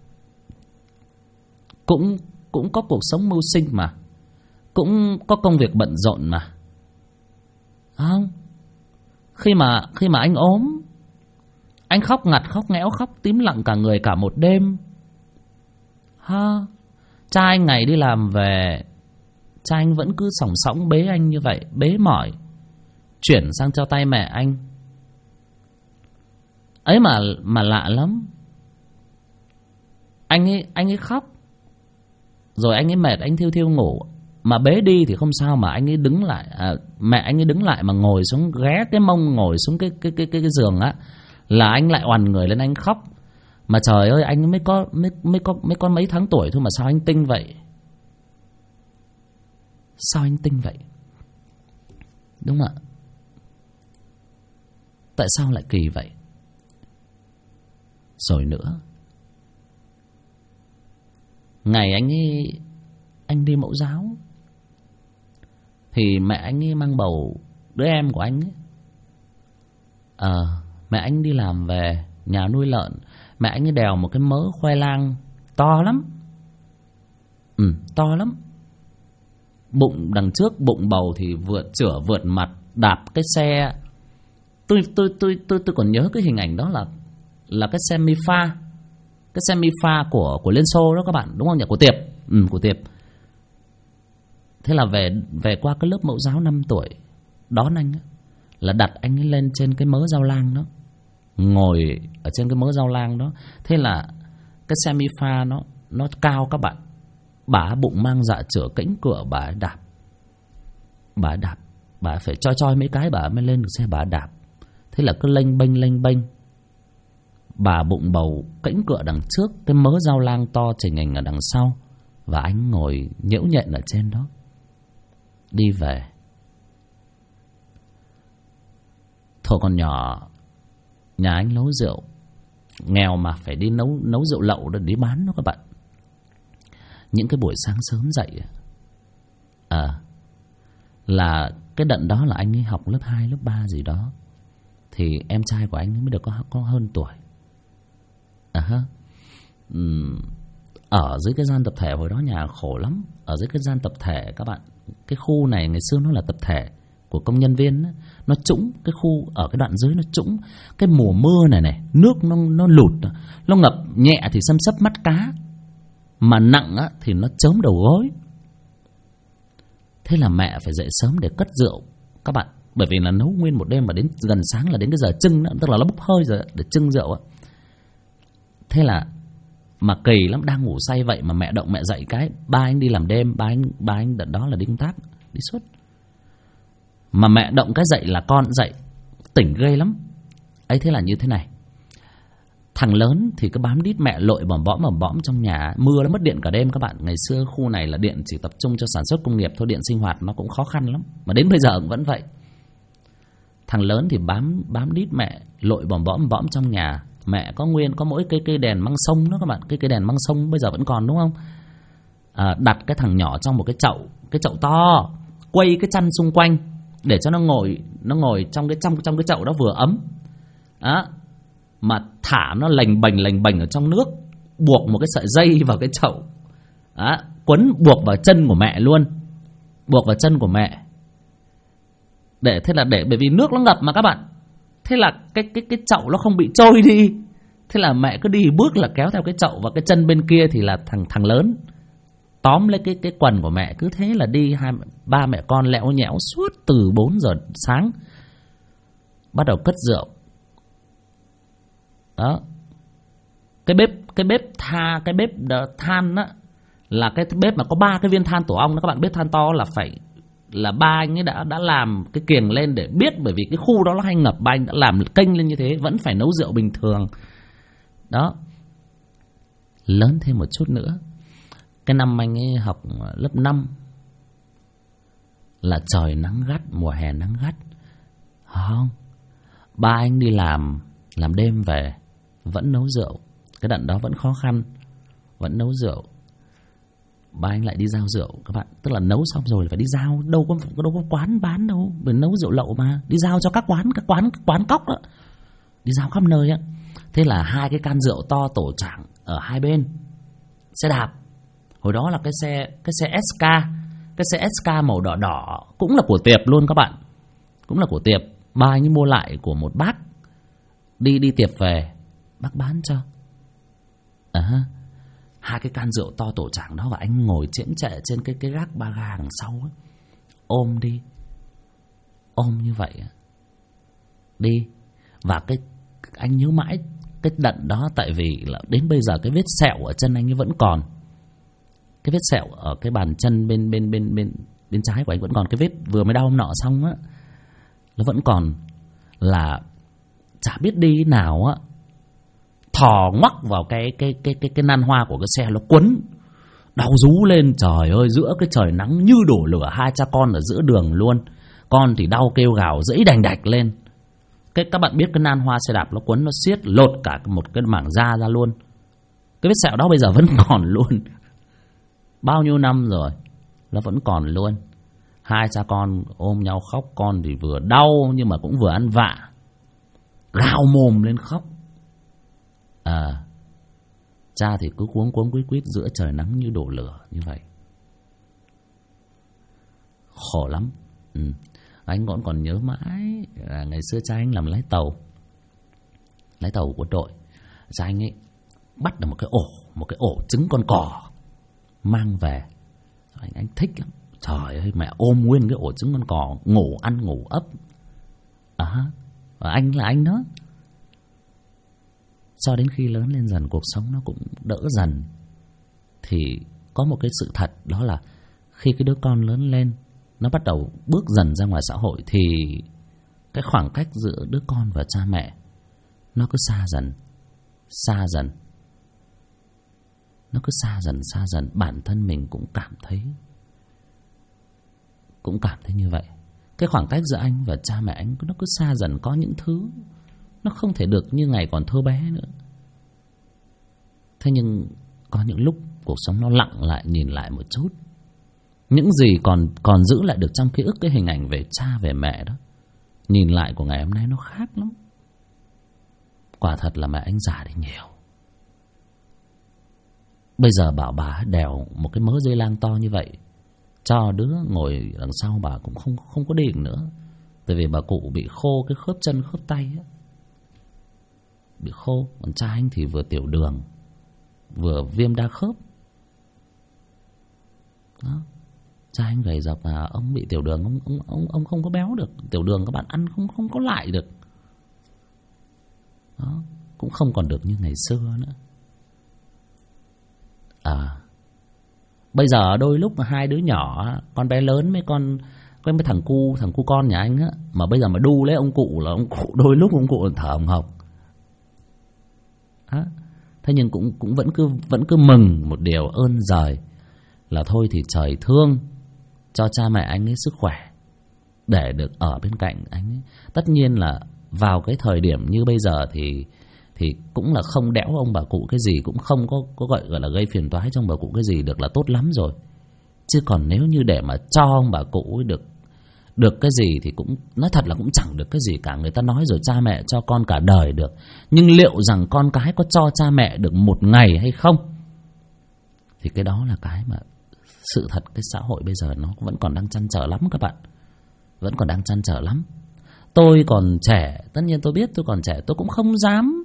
Cũng có cuộc sống mưu sinh mà, cũng có công việc bận rộn mà. Không? Khi mà anh ốm, anh khóc ngặt khóc nghẽo, khóc tím lặng cả người cả một đêm. Ha, cha anh ngày đi làm về, cha anh vẫn cứ sòng sóng bế anh như vậy, bế mỏi, chuyển sang cho tay mẹ anh. Ấy mà lạ lắm. Anh ấy khóc, rồi anh ấy mệt, anh thiêu thiêu ngủ. Mà bế đi thì không sao, mà anh ấy đứng lại, mẹ anh ấy đứng lại mà ngồi xuống, ghé cái mông ngồi xuống cái giường á, là anh lại oằn người lên anh khóc. Mà trời ơi, anh mới có mấy tháng tuổi thôi mà sao anh tinh vậy? Sao anh tinh vậy? Đúng ạ. Tại sao lại kỳ vậy? Rồi nữa, ngày anh đi mẫu giáo thì mẹ anh ấy mang bầu đứa em của anh ấy. Mẹ anh đi làm về, nhà nuôi lợn, mẹ anh ấy đèo một cái mớ khoai lang to lắm. To lắm. Bụng đằng trước, bụng bầu thì vượt mặt, đạp cái xe. Tôi còn nhớ cái hình ảnh đó là cái xe Mifa. Cái xe Mifa của Liên Xô đó các bạn, đúng không nhỉ? Của Tiệp. Của Tiệp. Thế là về qua cái lớp mẫu giáo 5 tuổi đón anh á, là đặt anh ấy lên trên cái mớ rau lang đó, ngồi ở trên cái mớ rau lang đó. Thế là cái xe Mifa nó cao các bạn. Bà bụng mang dạ chửa cĩnh cửa, bà đạp. Bà phải choi mấy cái bà mới lên được xe, bà đạp. Thế là cứ lênh bênh. Bà bụng bầu cĩnh cửa đằng trước, cái mớ rau lang to chình ảnh ở đằng sau, và anh ngồi nhễu nhện ở trên đó. Đi về. Thôi còn nhỏ, nhà anh nấu rượu, nghèo mà phải đi nấu rượu lậu để đi bán đó các bạn. Những cái buổi sáng sớm dậy là cái đợt đó là anh ấy học lớp 2, lớp 3 gì đó, thì em trai của anh ấy mới được có hơn tuổi. Ở dưới cái gian tập thể, hồi đó nhà khổ lắm. Ở dưới cái gian tập thể các bạn, cái khu này ngày xưa nó là tập thể của công nhân viên đó. Nó trũng, cái khu ở cái đoạn dưới nó trũng. Cái mùa mưa này nước nó lụt, nó ngập, nhẹ thì xâm xấp mắt cá, mà nặng á thì nó chớm đầu gối. Thế là mẹ phải dậy sớm để cất rượu các bạn, bởi vì là nấu nguyên một đêm mà đến gần sáng là đến cái giờ trưng đó, tức là nó bốc hơi rồi để trưng rượu á. Thế là mà kỳ lắm, đang ngủ say vậy mà mẹ động mẹ dậy cái, ba anh đi làm đêm, ba anh đợt đó là đi công tác, đi suốt. Mà mẹ động cái dậy là con dậy, tỉnh ghê lắm. Ấy thế là như thế này. Thằng lớn thì cứ bám đít mẹ lội bỏm bõm trong nhà. Mưa nó mất điện cả đêm các bạn. Ngày xưa khu này là điện chỉ tập trung cho sản xuất công nghiệp thôi, điện sinh hoạt nó cũng khó khăn lắm, mà đến bây giờ cũng vẫn vậy. Thằng lớn thì bám đít mẹ lội bỏm bõm trong nhà. Mẹ có mỗi cây đèn măng sông đó các bạn. Cây đèn măng sông bây giờ vẫn còn đúng không? Đặt cái thằng nhỏ trong một cái chậu to, quay cái chăn xung quanh để cho nó ngồi trong cái chậu đó vừa ấm. Mà thả nó lềnh bềnh ở trong nước, buộc một cái sợi dây vào cái chậu, quấn buộc vào chân của mẹ luôn, buộc vào chân của mẹ. Để bởi vì nước nó ngập mà các bạn. Thế là cái chậu nó không bị trôi đi. Thế là mẹ cứ đi bước là kéo theo cái chậu, và cái chân bên kia thì là thằng lớn tóm lấy cái quần của mẹ. Cứ thế là đi ba mẹ con lẽo nhẽo suốt từ 4 giờ sáng, bắt đầu cất rượu. Đó. Cái bếp than á, là cái bếp mà có 3 cái viên than tổ ong đó các bạn. Bếp than to là ba anh ấy đã làm cái kiềng lên để biết, bởi vì cái khu đó nó hay ngập, ba anh đã làm kênh lên như thế, vẫn phải nấu rượu bình thường. Đó. Lớn thêm một chút nữa, cái năm anh ấy học lớp 5 là trời nắng gắt, mùa hè nắng gắt. Không, Ba anh đi làm đêm về vẫn nấu rượu. Cái đợt đó vẫn khó khăn, vẫn nấu rượu. Ba anh lại đi giao rượu các bạn. Tức là nấu xong rồi phải đi giao. Đâu có quán bán đâu, mình nấu rượu lậu mà. Đi giao cho các quán cóc đó, đi giao khắp nơi á. Thế là 2 cái can rượu to tổ trảng ở hai bên xe đạp. Hồi đó là cái xe SK, cái xe SK màu đỏ đỏ, cũng là của tiệp luôn các bạn, cũng là của tiệp. Ba anh mua lại của một bác đi tiệp về, bác bán cho. 2 cái can rượu to tổ trảng đó, và anh ngồi chễm chệ trên cái gác ba ga đằng sau ấy. Ôm như vậy đi. Và anh nhớ mãi cái đợt đó, tại vì là đến bây giờ cái vết sẹo ở chân anh ấy vẫn còn. Cái vết sẹo ở cái bàn chân bên trái của anh vẫn còn. Cái vết vừa mới đau hôm nọ xong á, nó vẫn còn. Là chả biết đi nào á, thò ngoắc vào cái nan hoa của cái xe, nó quấn đau rú lên. Trời ơi, giữa cái trời nắng như đổ lửa, 2 cha con ở giữa đường luôn. Con thì đau kêu gào dẫy đành đạch lên. Các bạn biết cái nan hoa xe đạp nó quấn, nó xiết lột cả một cái mảng da ra luôn. Cái vết sẹo đó bây giờ vẫn còn luôn. Bao nhiêu năm rồi nó vẫn còn luôn. 2 cha con ôm nhau khóc. Con thì vừa đau nhưng mà cũng vừa ăn vạ, gào mồm lên khóc. Cha thì cứ cuống quýt giữa trời nắng như đổ lửa như vậy. Khổ lắm. Anh còn nhớ mãi là ngày xưa cha anh làm lái tàu của đội. Cha anh ấy bắt được một cái ổ trứng con cò mang về. Anh thích lắm. Trời ơi, mẹ ôm nguyên cái ổ trứng con cò, ăn ngủ ấp. Và anh là anh đó. Cho đến khi lớn lên dần, cuộc sống nó cũng đỡ dần, thì có một cái sự thật, đó là khi cái đứa con lớn lên, nó bắt đầu bước dần ra ngoài xã hội, thì cái khoảng cách giữa đứa con và cha mẹ nó cứ xa dần. Nó cứ xa dần. Bản thân mình cũng cảm thấy như vậy. Cái khoảng cách giữa anh và cha mẹ anh nó cứ xa dần. Có những thứ nó không thể được như ngày còn thơ bé nữa. Thế nhưng có những lúc cuộc sống nó lặng lại, nhìn lại một chút. Những gì còn giữ lại được trong ký ức, cái hình ảnh về cha về mẹ đó, nhìn lại của ngày hôm nay nó khác lắm. Quả thật là mẹ anh già đi nhiều. Bây giờ bảo bà đèo một cái mớ dây lang to như vậy cho đứa ngồi đằng sau, bà cũng không có đi được nữa. Tại vì bà cụ bị khô cái khớp chân khớp tay ấy. Bị khô. Còn cha anh thì vừa tiểu đường vừa viêm đa khớp đó. Cha anh gầy dọc, ông bị tiểu đường, ông không có béo được. Tiểu đường các bạn ăn không có lại được đó. Cũng không còn được như ngày xưa nữa. Bây giờ đôi lúc mà 2 đứa nhỏ, con bé lớn với cái thằng cu con nhà anh á, mà bây giờ mà đu lấy ông cụ là ông cụ đôi lúc ông cụ thở hồng hộc. Thế nhưng cũng vẫn cứ mừng một điều ơn giời, là thôi thì trời thương cho cha mẹ anh ấy sức khỏe để được ở bên cạnh anh ấy. Tất nhiên là vào cái thời điểm như bây giờ thì cũng là không đẽo ông bà cụ cái gì, cũng không có gọi là gây phiền toái cho ông bà cụ cái gì được là tốt lắm rồi. Chứ còn nếu như để mà cho ông bà cụ được cái gì thì cũng nói thật là cũng chẳng được cái gì cả. Người ta nói rồi, cha mẹ cho con cả đời được, nhưng liệu rằng con cái có cho cha mẹ được một ngày hay không, thì cái đó là cái mà sự thật cái xã hội bây giờ nó vẫn còn đang trăn trở lắm các bạn. Vẫn còn đang trăn trở lắm. Tôi còn trẻ, tất nhiên tôi biết tôi còn trẻ, tôi cũng không dám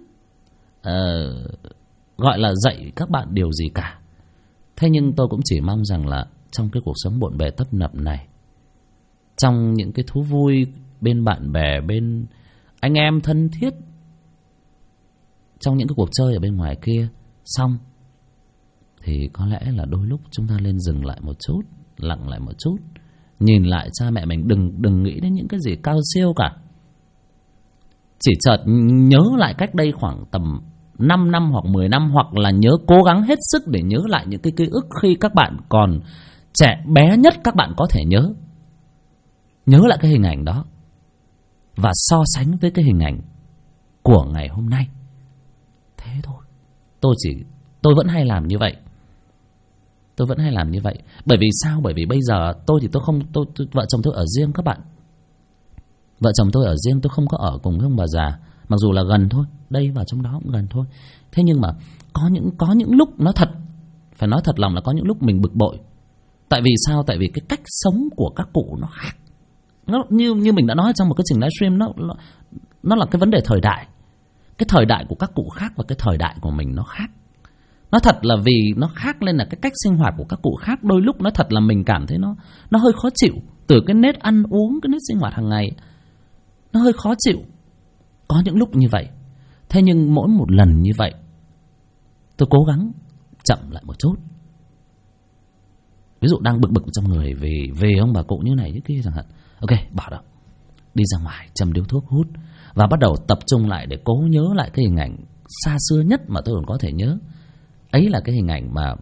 gọi là dạy các bạn điều gì cả. Thế nhưng tôi cũng chỉ mong rằng là trong cái cuộc sống bộn bề tấp nập này, trong những cái thú vui bên bạn bè, bên anh em thân thiết, trong những cái cuộc chơi ở bên ngoài kia xong, thì có lẽ là đôi lúc chúng ta nên dừng lại một chút, lặng lại một chút, nhìn lại cha mẹ mình. Đừng nghĩ đến những cái gì cao siêu cả. Chỉ chợt nhớ lại cách đây khoảng tầm 5 năm hoặc 10 năm, hoặc là nhớ, cố gắng hết sức để nhớ lại những cái ký ức khi các bạn còn trẻ bé nhất các bạn có thể nhớ. Nhớ lại cái hình ảnh đó và so sánh với cái hình ảnh của ngày hôm nay. Thế thôi. Tôi vẫn hay làm như vậy. Tôi vẫn hay làm như vậy. Bởi vì sao? Bởi vì bây giờ tôi vợ chồng tôi ở riêng các bạn. Vợ chồng tôi ở riêng, tôi không có ở cùng với ông bà già. Mặc dù là gần thôi, đây và trong đó cũng gần thôi. Thế nhưng mà có những lúc nói thật, phải nói thật lòng là có những lúc mình bực bội. Tại vì sao? Tại vì cái cách sống của các cụ nó khác. Nó như mình đã nói trong một cái trình livestream, nó là cái vấn đề thời đại. Cái thời đại của các cụ khác và cái thời đại của mình nó khác. Nói thật là vì nó khác nên là cái cách sinh hoạt của các cụ khác. Đôi lúc nói thật là mình cảm thấy nó hơi khó chịu. Từ cái nết ăn uống, cái nết sinh hoạt hàng ngày, nó hơi khó chịu. Có những lúc như vậy. Thế nhưng mỗi một lần như vậy, tôi cố gắng chậm lại một chút. Ví dụ đang bực trong người về ông bà cụ như này như kia chẳng hạn. Ok, bỏ đó, đi ra ngoài châm điếu thuốc hút và bắt đầu tập trung lại để cố nhớ lại cái hình ảnh xa xưa nhất mà tôi còn có thể nhớ. Ấy là cái hình ảnh mà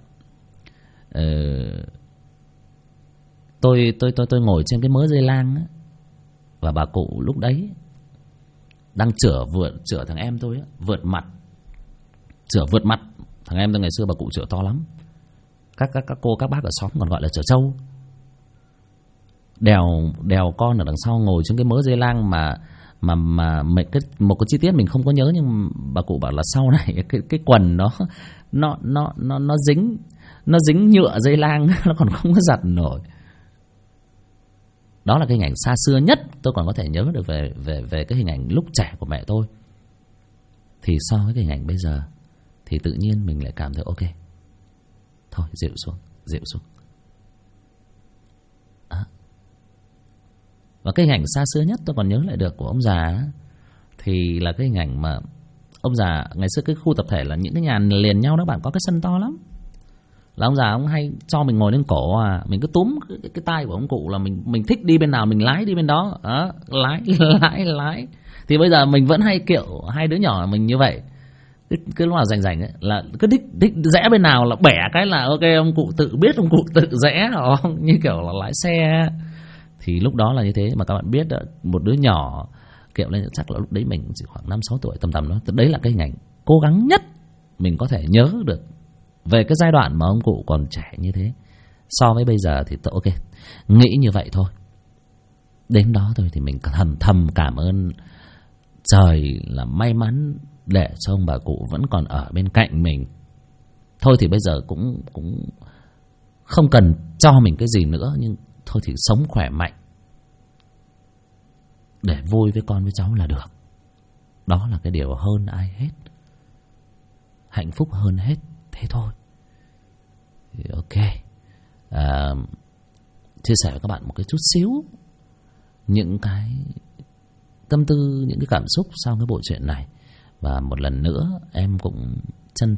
tôi ngồi trên cái mớ dây lang á, và bà cụ lúc đấy đang chữa thằng em tôi á, vượt mặt. Thằng em tôi ngày xưa bà cụ chữa to lắm. Các cô các bác ở xóm còn gọi là chữa trâu. Đèo con ở đằng sau ngồi trên cái mớ dây lang mà một cái chi tiết mình không có nhớ, nhưng bà cụ bảo là sau này cái quần nó dính nhựa dây lang, nó còn không có giặt nổi. Đó là cái hình ảnh xa xưa nhất tôi còn có thể nhớ được về cái hình ảnh lúc trẻ của mẹ tôi. Thì so với cái hình ảnh bây giờ thì tự nhiên mình lại cảm thấy ok, thôi dịu xuống. Và cái hình ảnh xa xưa nhất tôi còn nhớ lại được của ông già thì là cái hình ảnh mà ông già ngày xưa cái khu tập thể là những cái nhà liền nhau đó bạn, có cái sân to lắm. Là ông già ông hay cho mình ngồi lên cổ mình cứ túm cái tay của ông cụ là mình thích đi bên nào mình lái đi bên đó. Lái. Thì bây giờ mình vẫn hay kiểu hai đứa nhỏ mình như vậy. Cứ lúc nào rảnh ấy là cứ thích rẽ bên nào là bẻ cái là ok, ông cụ tự biết, ông cụ tự rẽ, không như kiểu là lái xe. Thì lúc đó là như thế mà các bạn biết đó, một đứa nhỏ kiểu lên chắc là lúc đấy mình chỉ khoảng 5-6 tuổi tầm đó. Đấy là cái hình ảnh cố gắng nhất mình có thể nhớ được về cái giai đoạn mà ông cụ còn trẻ như thế. So với bây giờ thì ok, nghĩ như vậy thôi. Đến đó thôi thì mình thầm cảm ơn trời là may mắn để cho ông bà cụ vẫn còn ở bên cạnh mình. Thôi thì bây giờ cũng không cần cho mình cái gì nữa, nhưng thôi thì sống khỏe mạnh để vui với con với cháu là được. Đó là cái điều hơn ai hết, hạnh phúc hơn hết. Thế thôi. Ok, chia sẻ với các bạn một cái chút xíu những cái tâm tư, những cái cảm xúc sau cái bộ truyện này. Và một lần nữa em cũng chân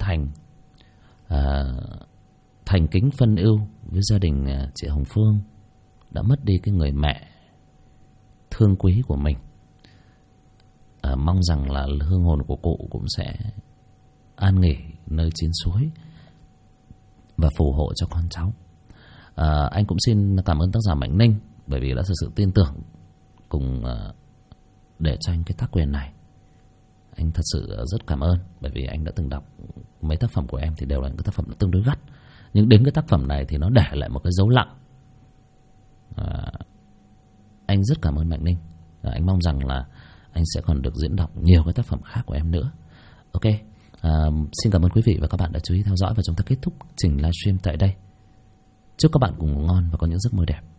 thành kính phân ưu với gia đình chị Hồng Phương đã mất đi cái người mẹ thương quý của mình. Mong rằng là hương hồn của cụ cũng sẽ an nghỉ nơi chín suối và phù hộ cho con cháu. Anh cũng xin cảm ơn tác giả Mạnh Ninh bởi vì đã thực sự tin tưởng cùng để cho anh cái tác quyền này. Anh thật sự rất cảm ơn, bởi vì anh đã từng đọc mấy tác phẩm của em thì đều là những cái tác phẩm tương đối gắt, nhưng đến cái tác phẩm này thì nó để lại một cái dấu lặng. Anh rất cảm ơn Mạnh Ninh. Anh mong rằng là anh sẽ còn được diễn đọc nhiều cái tác phẩm khác của em nữa. Ok, xin cảm ơn quý vị và các bạn đã chú ý theo dõi, và chúng ta kết thúc trình livestream tại đây. Chúc các bạn cùng ngủ ngon và có những giấc mơ đẹp.